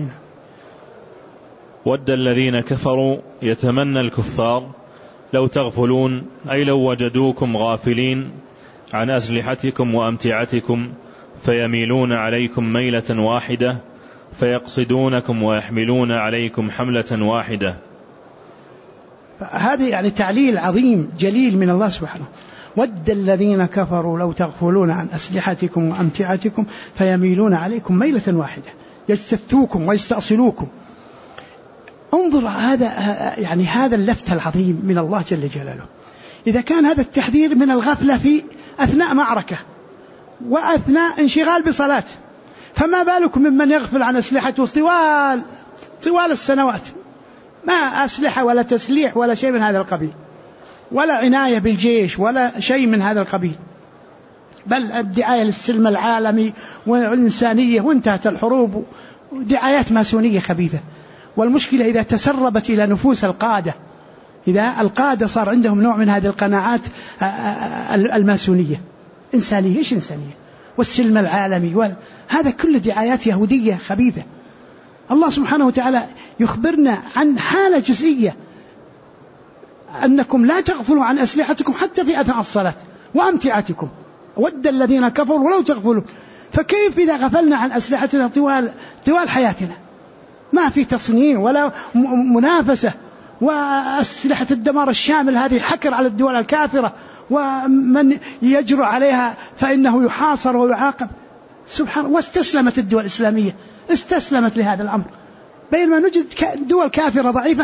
ود الذين كفروا يتمنى الكفار لو تغفلون، أي لو وجدوكم غافلين عن أسلحتكم وأمتعتكم فيميلون عليكم ميلة واحدة فيقصدونكم ويحملون عليكم حملة واحدة. هذه يعني تعليل عظيم جليل من الله سبحانه. ود الذين كفروا لو تغفلون عن أسلحتكم وأمتعتكم فيميلون عليكم ميلة واحدة، يستفتوكم ويستأصلوكم. انظر هذا اللفت العظيم من الله جل جلاله. إذا كان هذا التحذير من الغفلة في أثناء معركة وأثناء انشغال بصلاة، فما بالكم ممن يغفل عن أسلحته طوال السنوات، ما أسلحة ولا تسليح ولا شيء من هذا القبيل، ولا عناية بالجيش ولا شيء من هذا القبيل، بل الدعاية للسلم العالمي والإنسانية، وانتهت الحروب، ودعايات ماسونية خبيثة. والمشكلة إذا تسربت إلى نفوس القادة، إذا القادة صار عندهم نوع من هذه القناعات الماسونية. إنسانية، إيش إنسانية؟ والسلم العالمي، هذا كل دعايات يهودية خبيثة. الله سبحانه وتعالى يخبرنا عن حالة جزئية، أنكم لا تغفلوا عن أسلحتكم حتى في أثناء الصلاة وأمتعتكم. ود الذين كفروا ولو تغفلوا. فكيف إذا غفلنا عن أسلحتنا طوال حياتنا؟ ما في تصنيع ولا منافسة، وأسلحة الدمار الشامل هذه حكر على الدول الكافرة، ومن يجرؤ عليها فإنه يحاصر ويعاقب. سبحان الله. واستسلمت الدول الإسلامية، استسلمت لهذا الأمر، بينما نجد دول كافرة ضعيفة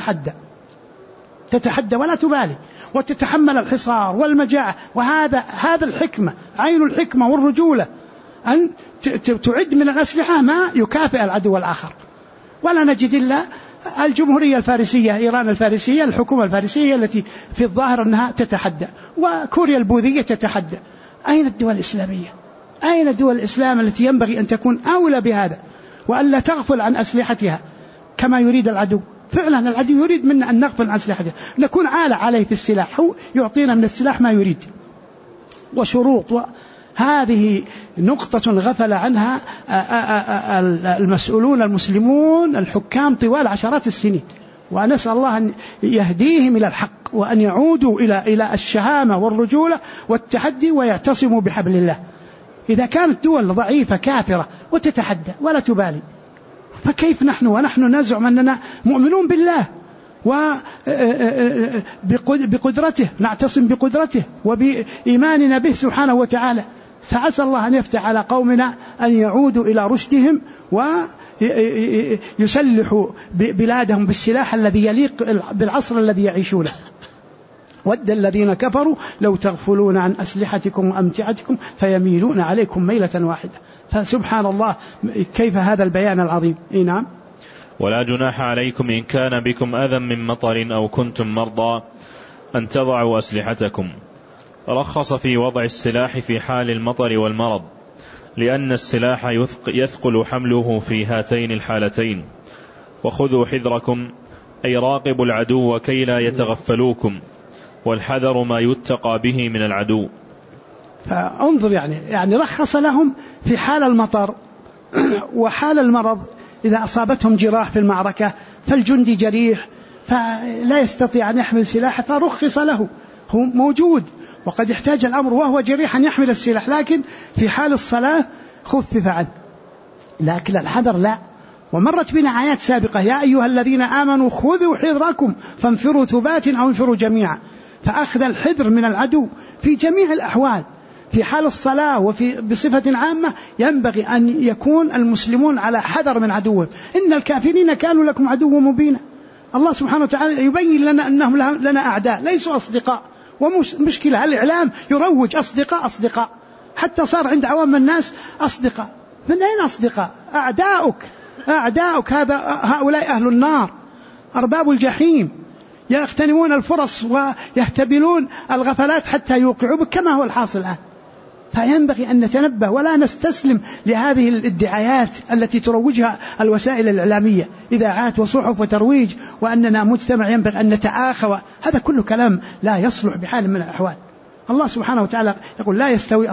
تتحدى ولا تبالي، وتتحمل الحصار والمجاعة. وهذا الحكمة، عين الحكمة والرجولة، أن تعد من الأسلحة ما يكافئ العدو الآخر. ولا نجد إلا الجمهورية الفارسية، إيران الفارسية، الحكومة الفارسية التي في الظاهر أنها تتحدى، وكوريا البوذية تتحدى. أين الدول الإسلامية؟ أين دول الإسلام التي ينبغي أن تكون أولى بهذا، وأن لا تغفل عن أسلحتها؟ كما يريد العدو. فعلا العدو يريد منا أن نغفل عن أسلحته، نكون عالة عليه في السلاح، هو يعطينا من السلاح ما يريد وشروط. هذه نقطة غفل عنها المسؤولون المسلمون الحكام طوال عشرات السنين، ونسأل الله أن يهديهم إلى الحق وأن يعودوا إلى الشهامة والرجولة والتحدي ويعتصموا بحبل الله. إذا كانت دول ضعيفة كافرة وتتحدى ولا تبالي، فكيف نحن ونحن نزعم أننا مؤمنون بالله وبقدرته، نعتصم بقدرته وبإيماننا به سبحانه وتعالى. فعسى الله أن يفتح على قومنا أن يعودوا إلى رشدهم ويسلحوا بلادهم بالسلاح الذي يليق بالعصر الذي يعيشونه. ود الذين كفروا لو تغفلون عن أسلحتكم وأمتعتكم فيميلون عليكم ميلة واحدة. فسبحان الله كيف هذا البيان العظيم. نعم. ولا جناح عليكم إن كان بكم أذى من مطر أو كنتم مرضى أن تضعوا أسلحتكم. رخص في وضع السلاح في حال المطر والمرض، لأن السلاح يثقل حمله في هاتين الحالتين. وخذوا حذركم أي راقبوا العدو كي لا يتغفلوكم، والحذر ما يتقى به من العدو. فانظر يعني رخص لهم في حال المطر وحال المرض، إذا أصابتهم جراح في المعركة فالجندي جريح فلا يستطيع أن يحمل سلاح فرخص له، هو موجود وقد يحتاج الأمر وهو جريح أن يحمل السلاح، لكن في حال الصلاة خفف عنه. لكن الحذر لا. ومرت بنا آيات سابقة يا أيها الذين آمنوا خذوا حذركم فانفروا ثبات أو انفروا جميعا. فأخذ الحذر من العدو في جميع الأحوال، في حال الصلاة بصفة عامة ينبغي أن يكون المسلمون على حذر من عدوهم. إن الكافرين كانوا لكم عدو مبينا. الله سبحانه وتعالى يبين لنا أنهم لنا أعداء ليسوا أصدقاء. ومشكلة الإعلام يروج أصدقاء حتى صار عند عوام الناس أصدقاء. من أين أصدقاء؟ أعداؤك هؤلاء أهل النار أرباب الجحيم، يغتنمون الفرص ويهتبلون الغفلات حتى يوقعوا بك كما هو الحاصل الآن. فينبغي أن نتنبه ولا نستسلم لهذه الادعايات التي تروجها الوسائل الإعلامية، إذاعات وصحف وترويج، وأننا مجتمع ينبغي أن نتآخى. هذا كله كلام لا يصلح بحال من الأحوال. الله سبحانه وتعالى يقول لا يستوي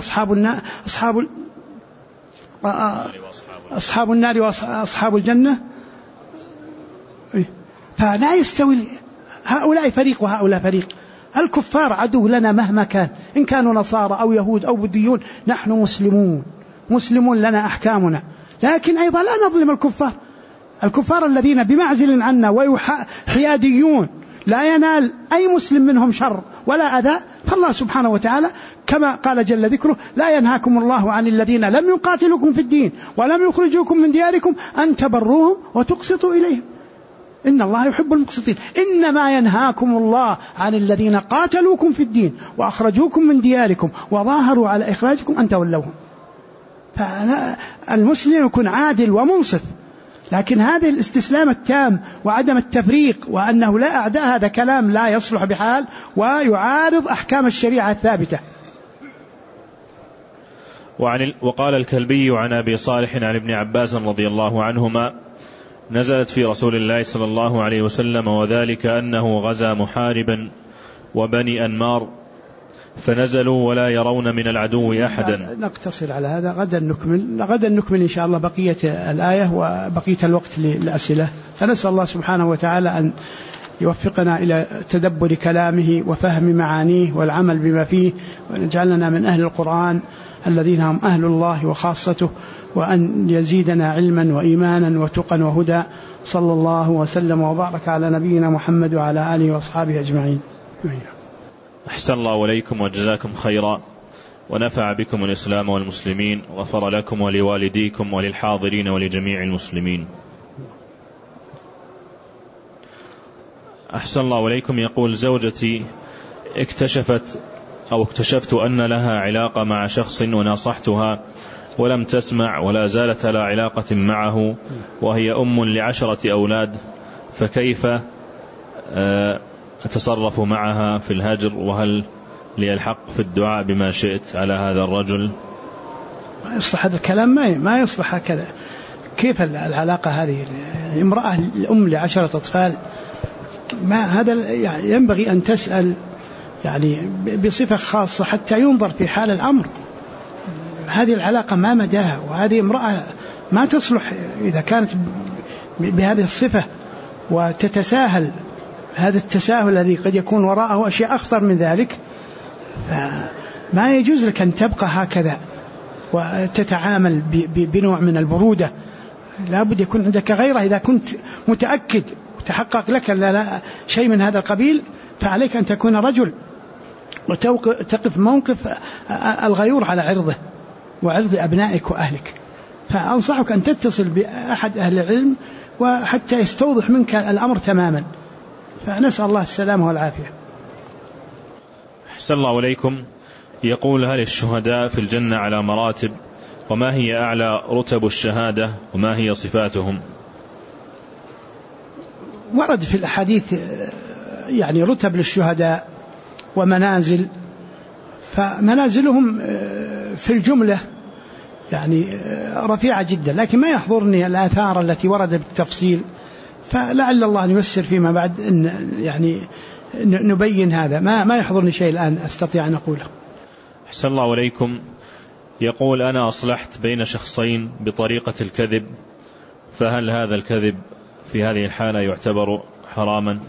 أصحاب النار وأصحاب الجنة، فلا يستوي هؤلاء فريق وهؤلاء فريق. الكفار عدو لنا مهما كان، إن كانوا نصارى أو يهود أو بوذيون، نحن مسلمون لنا أحكامنا. لكن أيضا لا نظلم الكفار الذين بمعزل عنا وحياديون لا ينال أي مسلم منهم شر ولا أذى. فالله سبحانه وتعالى كما قال جل ذكره لا ينهاكم الله عن الذين لم يقاتلوكم في الدين ولم يخرجوكم من دياركم أن تبروهم وتقسطوا إليهم إن الله يحب المقسطين. إنما ينهاكم الله عن الذين قاتلوكم في الدين وأخرجوكم من دياركم وظاهروا على إخراجكم أن تولوهم. فالمسلم يكون عادل ومنصف، لكن هذا الاستسلام التام وعدم التفريق وأنه لا أعداء هذا كلام لا يصلح بحال ويعارض أحكام الشريعة الثابتة. وقال الكلبي عن أبي صالح عن ابن عباس رضي الله عنهما نزلت في رسول الله صلى الله عليه وسلم وذلك أنه غزا محاربا وبني أنمار فنزلوا ولا يرون من العدو أحدا. نقتصر على هذا، غدا نكمل إن شاء الله بقية الآية وبقية الوقت للأسئلة. فنسأل الله سبحانه وتعالى أن يوفقنا إلى تدبر كلامه وفهم معانيه والعمل بما فيه، وأن يجعلنا من أهل القرآن الذين هم أهل الله وخاصته، وأن يزيدنا علما وإيمانا وتقا وهدى. صلى الله وسلم وبارك على نبينا محمد وعلى آله وأصحابه أجمعين. أحسن الله إليكم وجزاكم خيرا، ونفع بكم الإسلام والمسلمين، وغفر لكم ولوالديكم وللحاضرين ولجميع المسلمين. أحسن الله إليكم. يقول زوجتي اكتشفت أن لها علاقة مع شخص وناصحتها ولم تسمع ولا زالت على علاقة معه، وهي أم ل10 أولاد، فكيف أتصرف معها في الهجر؟ وهل لي الحق في الدعاء بما شئت على هذا الرجل؟ ما يصلح هذا الكلام، ما يصلح هكذا. كيف العلاقة هذه؟ امرأة الأم ل10 أطفال، ما هذا يعني ينبغي أن تسأل يعني بصفة خاصة حتى ينظر في حال الأمر. هذه العلاقة ما مداها، وهذه امرأة ما تصلح إذا كانت بهذه الصفة وتتساهل هذا التساهل الذي قد يكون وراءه أشياء أخطر من ذلك. فما يجوز لك أن تبقى هكذا وتتعامل بنوع من البرودة. لا بد يكون عندك غيره. إذا كنت متأكد وتحقق لك لا شيء من هذا القبيل، فعليك أن تكون رجل وتقف موقف الغيور على عرضه وعرض أبنائك وأهلك. فأنصحك أن تتصل بأحد أهل العلم وحتى يستوضح منك الأمر تماما. فنسأل الله السلامة والعافية. أحسن الله إليكم. يقول: هل الشهداء في الجنة على مراتب؟ وما هي أعلى رتب الشهادة؟ وما هي صفاتهم؟ ورد في الأحاديث يعني رتب للشهداء ومنازل، فمنازلهم في الجملة يعني رفيعة جدا، لكن ما يحضرني الآثار التي وردت بالتفصيل، فلعل الله أن ييسر فيما بعد أن يعني نبين هذا. ما يحضرني شيء الآن أستطيع أن أقوله. أحسن الله إليكم. يقول: أنا أصلحت بين شخصين بطريقة الكذب، فهل هذا الكذب في هذه الحالة يعتبر حراما؟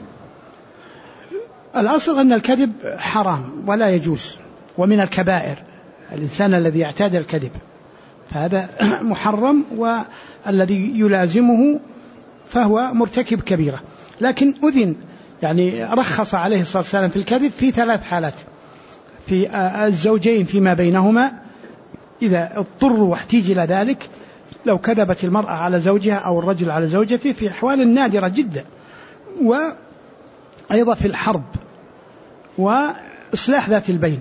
الأصل أن الكذب حرام ولا يجوز، ومن الكبائر الإنسان الذي يعتاد الكذب، فهذا محرم، والذي يلازمه فهو مرتكب كبيرة. لكن أذن يعني رخص عليه الصلاة والسلام في الكذب في 3 حالات: في الزوجين فيما بينهما إذا اضطروا واحتيج إلى ذلك، لو كذبت المرأة على زوجها أو الرجل على زوجته في أحوال نادرة جدا، وأيضا في الحرب، وإصلاح ذات البين.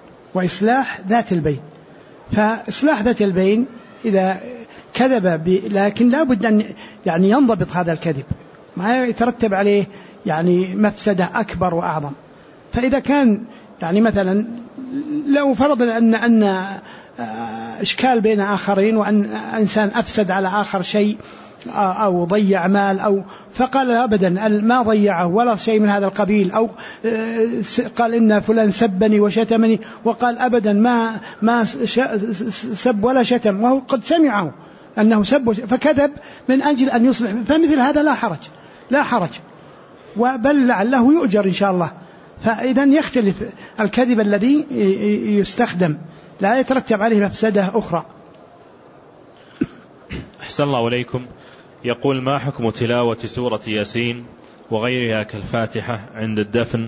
فإصلاح ذات البين إذا كذب لكن لا بد أن يعني ينضبط هذا الكذب، ما يترتب عليه يعني مفسدة أكبر وأعظم. فإذا كان يعني مثلا لو فرضنا أن إشكال بين آخرين، وأن إنسان أفسد على آخر شيء أو ضيع مال، أو فقال أبدا ما ضيعه ولا شيء من هذا القبيل، أو قال إن فلان سبني وشتمني، وقال أبدا ما سب ولا شتم، وهو قد سمعه أنه سب فكذب من أجل أن يصلح، فمثل هذا لا حرج، وبل لعله يؤجر إن شاء الله. فإذا يختلف الكذب الذي يستخدم، لا يترتب عليه مفسدة أخرى. أحسن الله إليكم. يقول: ما حكم تلاوة سورة ياسين وغيرها كالفاتحة عند الدفن؟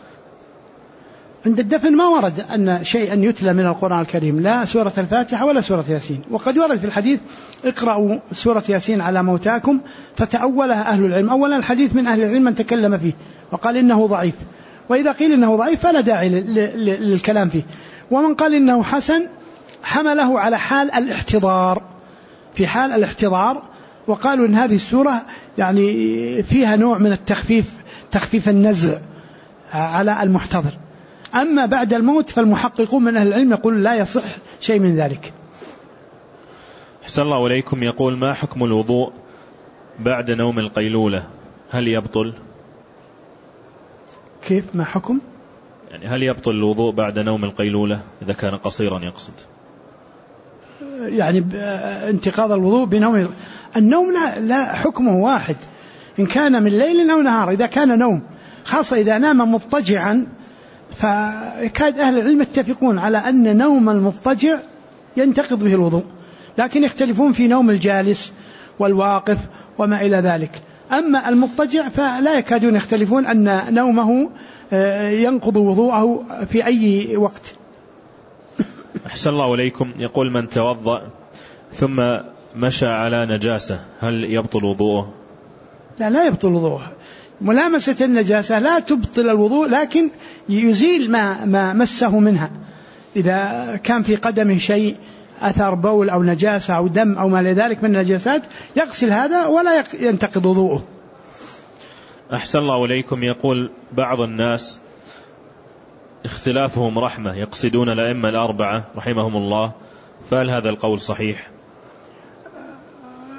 عند الدفن ما ورد أن شيئا يتلى من القرآن الكريم، لا سورة الفاتحة ولا سورة ياسين. وقد ورد في الحديث: اقرأوا سورة ياسين على موتاكم، فتأولها أهل العلم. أولا الحديث من أهل العلم من تكلم فيه وقال إنه ضعيف، وإذا قيل إنه ضعيف فلا داعي للكلام فيه. ومن قال إنه حسن حمله على حال الاحتضار، في حال الاحتضار، وقالوا إن هذه السورة يعني فيها نوع من تخفيف النزع على المحتضر. أما بعد الموت فالمحققون من أهل العلم يقول لا يصح شيء من ذلك. أحسن الله إليكم. يقول: ما حكم الوضوء بعد نوم القيلولة؟ هل يبطل؟ كيف ما حكم؟ يعني هل يبطل الوضوء بعد نوم القيلولة إذا كان قصيرا يقصد؟ يعني انتقاض الوضوء بنوم النوم لا حكمه واحد، إن كان من ليل أو نهار. إذا كان نوم خاصة إذا نام مضطجعا، فكاد أهل العلم يتفقون على أن نوم المضطجع ينتقض به الوضوء، لكن يختلفون في نوم الجالس والواقف وما إلى ذلك. أما المضطجع فلا يكادون يختلفون أن نومه ينقض وضوءه في أي وقت. أحسن الله إليكم. يقول: من توضأ ثم مشى على نجاسة هل يبطل وضوءه؟ لا يبطل وضوءه. ملامسة النجاسة لا تبطل الوضوء، لكن يزيل ما مسه منها. إذا كان في قدمه شيء أثر بول أو نجاسة أو دم أو ما لذلك من النجاسات يغسل هذا ولا ينتقض وضوءه. أحسن الله إليكم. يقول: بعض الناس اختلافهم رحمة، يقصدون الأئمة 4 رحمهم الله، فهل هذا القول صحيح؟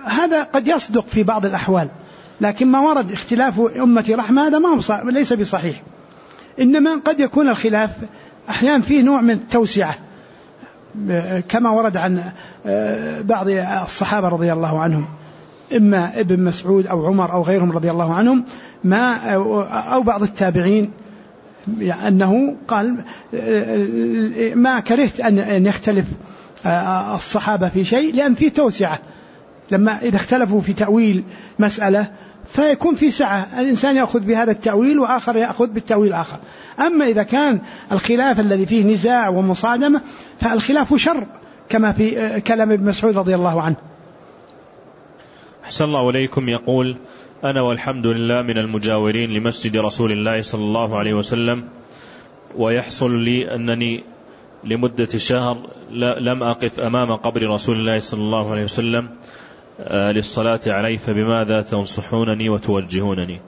هذا قد يصدق في بعض الأحوال، لكن ما ورد اختلاف أمتي رحمة هذا ما ليس بصحيح. إنما قد يكون الخلاف أحيانا فيه نوع من التوسعة، كما ورد عن بعض الصحابة رضي الله عنهم، إما ابن مسعود أو عمر أو غيرهم رضي الله عنهم، أو بعض التابعين، أنه قال ما كرهت أن يختلف الصحابة في شيء، لأن في توسعة. لما إذا اختلفوا في تأويل مسألة فيكون في سعة، الإنسان يأخذ بهذا التأويل وآخر يأخذ بالتأويل الآخر. أما إذا كان الخلاف الذي فيه نزاع ومصادمة فالخلاف شر، كما في كلام ابن مسعود رضي الله عنه. أحسن الله إليكم. يقول: أنا والحمد لله من المجاورين لمسجد رسول الله صلى الله عليه وسلم، ويحصل لي أنني لمدة شهر لم أقف أمام قبر رسول الله صلى الله عليه وسلم للصلاة عليه، فبماذا تنصحونني وتوجهونني؟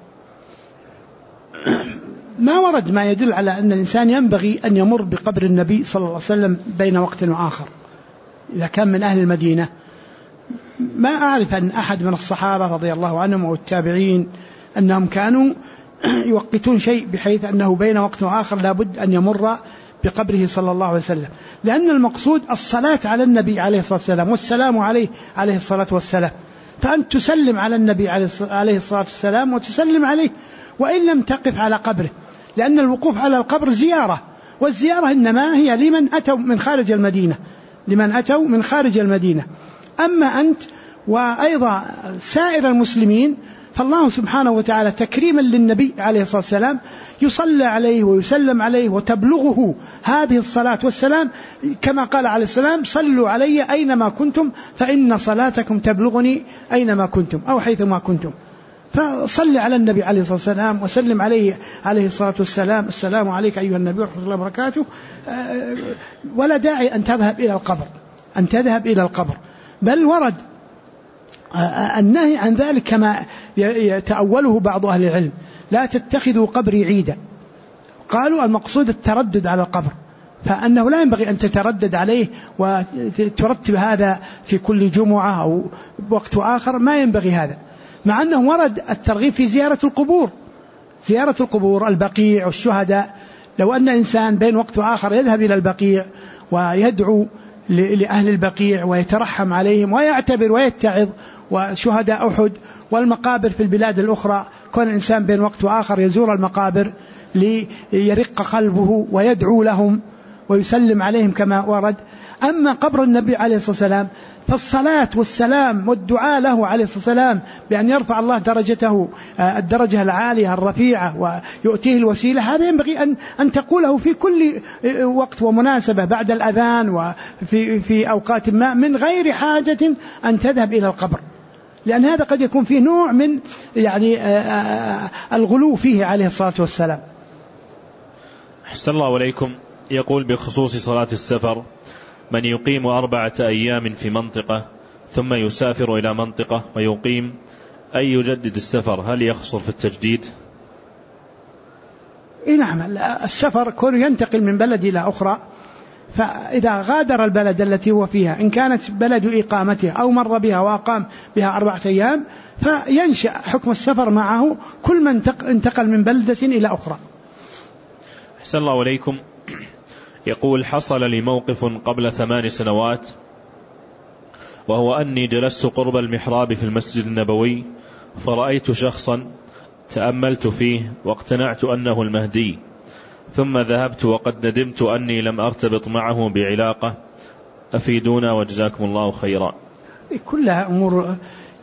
ما ورد ما يدل على أن الإنسان ينبغي أن يمر بقبر النبي صلى الله عليه وسلم بين وقت وآخر إذا كان من أهل المدينة. ما أعرف أن أحد من الصحابة رضي الله عنهم أو التابعين أنهم كانوا يوقتون شيء بحيث أنه بين وقت وآخر لابد أن يمر بقبره صلى الله عليه وسلم، لأن المقصود الصلاة على النبي عليه الصلاة والسلام والسلام عليه عليه الصلاة والسلام، فأنت تسلم على النبي عليه الصلاة والسلام وتسلم عليه وإن لم تقف على قبره، لأن الوقوف على القبر زيارة، والزيارة إنما هي لمن أتوا من خارج المدينة. أما أنت وأيضا سائر المسلمين فالله سبحانه وتعالى تكريما للنبي عليه الصلاة والسلام يصلى عليه ويسلم عليه وتبلغه هذه الصلاة والسلام، كما قال عليه السلام: صلوا علي أينما كنتم فإن صلاتكم تبلغني أينما كنتم أو حيثما كنتم. فصل على النبي عليه الصلاة والسلام وسلم عليه عليه الصلاة والسلام: السلام عليك أيها النبي ورحمة الله وبركاته. ولا داعي أن تذهب إلى القبر، بل ورد النهي عن ذلك كما يتأوله بعض أهل العلم: لا تتخذوا قبري عيدا. قالوا المقصود التردد على القبر، فأنه لا ينبغي أن تتردد عليه وترتب هذا في كل جمعة أو وقت آخر، ما ينبغي هذا، مع أنه ورد الترغيب في زيارة القبور البقيع والشهداء. لو أن إنسان بين وقت وآخر يذهب إلى البقيع ويدعو لأهل البقيع ويترحم عليهم ويعتبر ويتعظ، وشهداء أحد والمقابر في البلاد الأخرى، كون الإنسان بين وقت وآخر يزور المقابر ليرق قلبه ويدعو لهم ويسلم عليهم كما ورد. أما قبر النبي عليه الصلاة والسلام فالصلاة والسلام والدعاء له عليه الصلاة والسلام بأن يرفع الله درجته الدرجة العالية الرفيعة ويؤتيه الوسيلة، هذا ينبغي أن تقوله في كل وقت ومناسبة بعد الأذان وفي أوقات ما، من غير حاجة أن تذهب إلى القبر، لأن هذا قد يكون فيه نوع من الغلو فيه عليه الصلاة والسلام. أحسن الله إليكم. يقول: بخصوص صلاة السفر، من يقيم 4 أيام في منطقة ثم يسافر إلى منطقة ويقيم أي يجدد السفر، هل يخسر في التجديد؟ نعم، السفر كون ينتقل من بلد إلى أخرى، فإذا غادر البلد التي هو فيها إن كانت بلد إقامته أو مر بها وأقام بها 4 أيام فينشأ حكم السفر معه كل من انتقل من بلدة إلى أخرى. أحسن الله إليكم. يقول: حصل لي موقف قبل 8 سنوات، وهو أني جلست قرب المحراب في المسجد النبوي، فرأيت شخصا تأملت فيه واقتنعت أنه المهدي، ثم ذهبت وقد ندمت أني لم أرتبط معه بعلاقة، أفيدونا وجزاكم الله خيرا. كلها أمور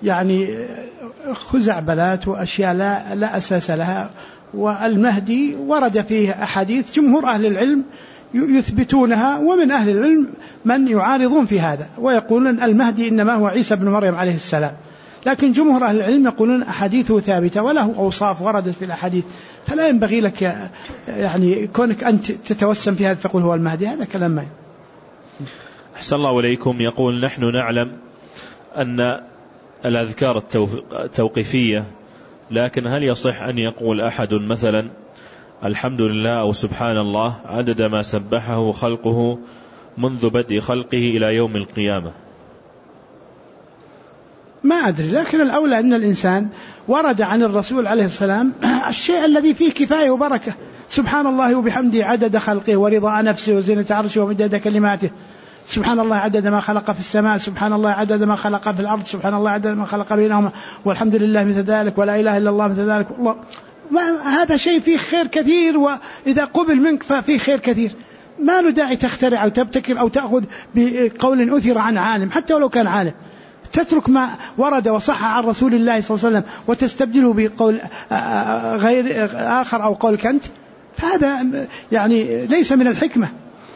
خزعبلات وأشياء لا أساس لها، والمهدي ورد فيه أحاديث جمهور أهل العلم يثبتونها، ومن أهل العلم من يعارضون في هذا ويقولون المهدي إنما هو عيسى بن مريم عليه السلام، لكن جمهور أهل العلم يقولون أحاديثه ثابتة وله أوصاف وردت في الأحاديث، فلا ينبغي لك كونك أنت تتوسم في هذا تقول هو المهدي، هذا كلام ما. أحسن الله إليكم. يقول: نحن نعلم أن الأذكار التوقيفية، لكن هل يصح أن يقول أحد مثلا الحمد لله أو سبحان الله عدد ما سبحه خلقه منذ بدء خلقه إلى يوم القيامة؟ ما أدري، لكن الأولى أن الإنسان ورد عن الرسول عليه السلام الشيء الذي فيه كفاية وبركة. سبحان الله وبحمده عدد خلقه ورضاء نفسه وزينة عرشه ومداد كلماته. سبحان الله عدد ما خلق في السماء، سبحان الله عدد ما خلق في الأرض، سبحان الله عدد ما خلق بينهما، والحمد لله مثل ذلك، ولا إله إلا الله مثل ذلك. الله هذا شيء فيه خير كثير، وإذا قبل منك ففيه خير كثير. ما له داعي تخترع أو تبتكر أو تأخذ بقول أثر عن عالم حتى ولو كان عالم. تترك ما ورد وصح عن رسول الله صلى الله عليه وسلم وتستبدله بقول غير آخر أو قول كنت، فهذا يعني ليس من الحكمة.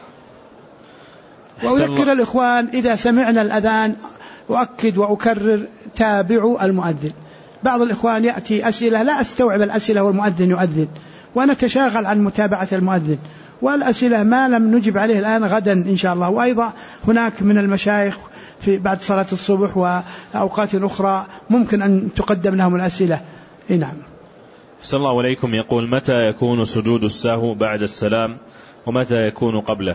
وأذكر الإخوان إذا سمعنا الأذان أؤكد وأكرر تابعوا المؤذن. بعض الإخوان يأتي أسئلة لا أستوعب الأسئلة والمؤذن يؤذن، ونتشاغل عن متابعة المؤذن، والأسئلة ما لم نجب عليه الآن غدا إن شاء الله. وأيضا هناك من المشايخ في بعد صلاة الصبح وأوقات أخرى ممكن أن تقدم لهم الأسئلة. نعم. أحسن الله عليكم. يقول: متى يكون سجود السهو بعد السلام ومتى يكون قبله؟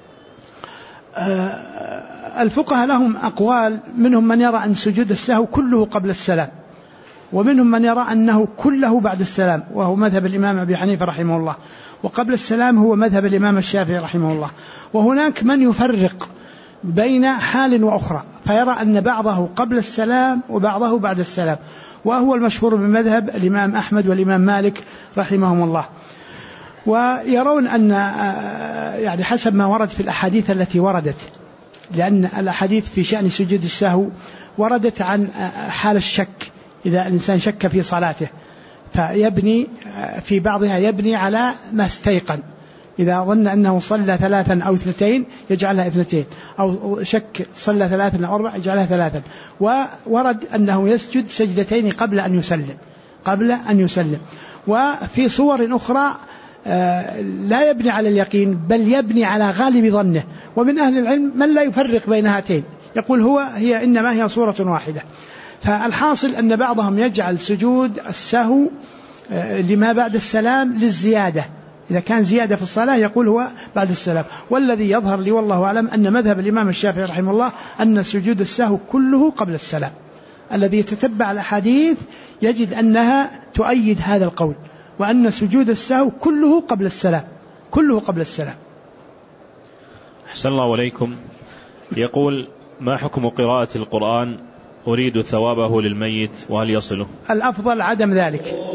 الفقهاء لهم أقوال، منهم من يرى أن سجود السهو كله قبل السلام، ومنهم من يرى أنه كله بعد السلام، وهو مذهب الإمام أبي حنيفة رحمه الله، وقبل السلام هو مذهب الإمام الشافعي رحمه الله. وهناك من يفرق بين حال وأخرى، فيرى أن بعضه قبل السلام وبعضه بعد السلام، وهو المشهور بمذهب الإمام أحمد والإمام مالك رحمهم الله. ويرون أن يعني حسب ما ورد في الأحاديث التي وردت، لأن الأحاديث في شأن سجود السهو وردت عن حال الشك، إذا الإنسان شك في صلاته فيبني في بعضها يبني على ما استيقن، إذا ظن أنه صلى 3 أو 2 يجعلها 2، أو شك صلى 3 أو 4 يجعلها 3. وورد أنه يسجد سجدتين قبل أن يسلم. وفي صور أخرى لا يبني على اليقين بل يبني على غالب ظنه. ومن أهل العلم من لا يفرق بين هاتين، يقول هي إنما هي صورة واحدة. فالحاصل أن بعضهم يجعل سجود السهو لما بعد السلام للزيادة، إذا كان زيادة في الصلاة يقول هو بعد السلام. والذي يظهر لي والله أعلم أن مذهب الإمام الشافعي رحمه الله أن سجود السهو كله قبل السلام. الذي يتتبع الأحاديث يجد أنها تؤيد هذا القول، وأن سجود السهو كله قبل السلام. أحسن الله عليكم. يقول: ما حكم قراءة القرآن أريد ثوابه للميت وهل يصله؟ الأفضل عدم ذلك،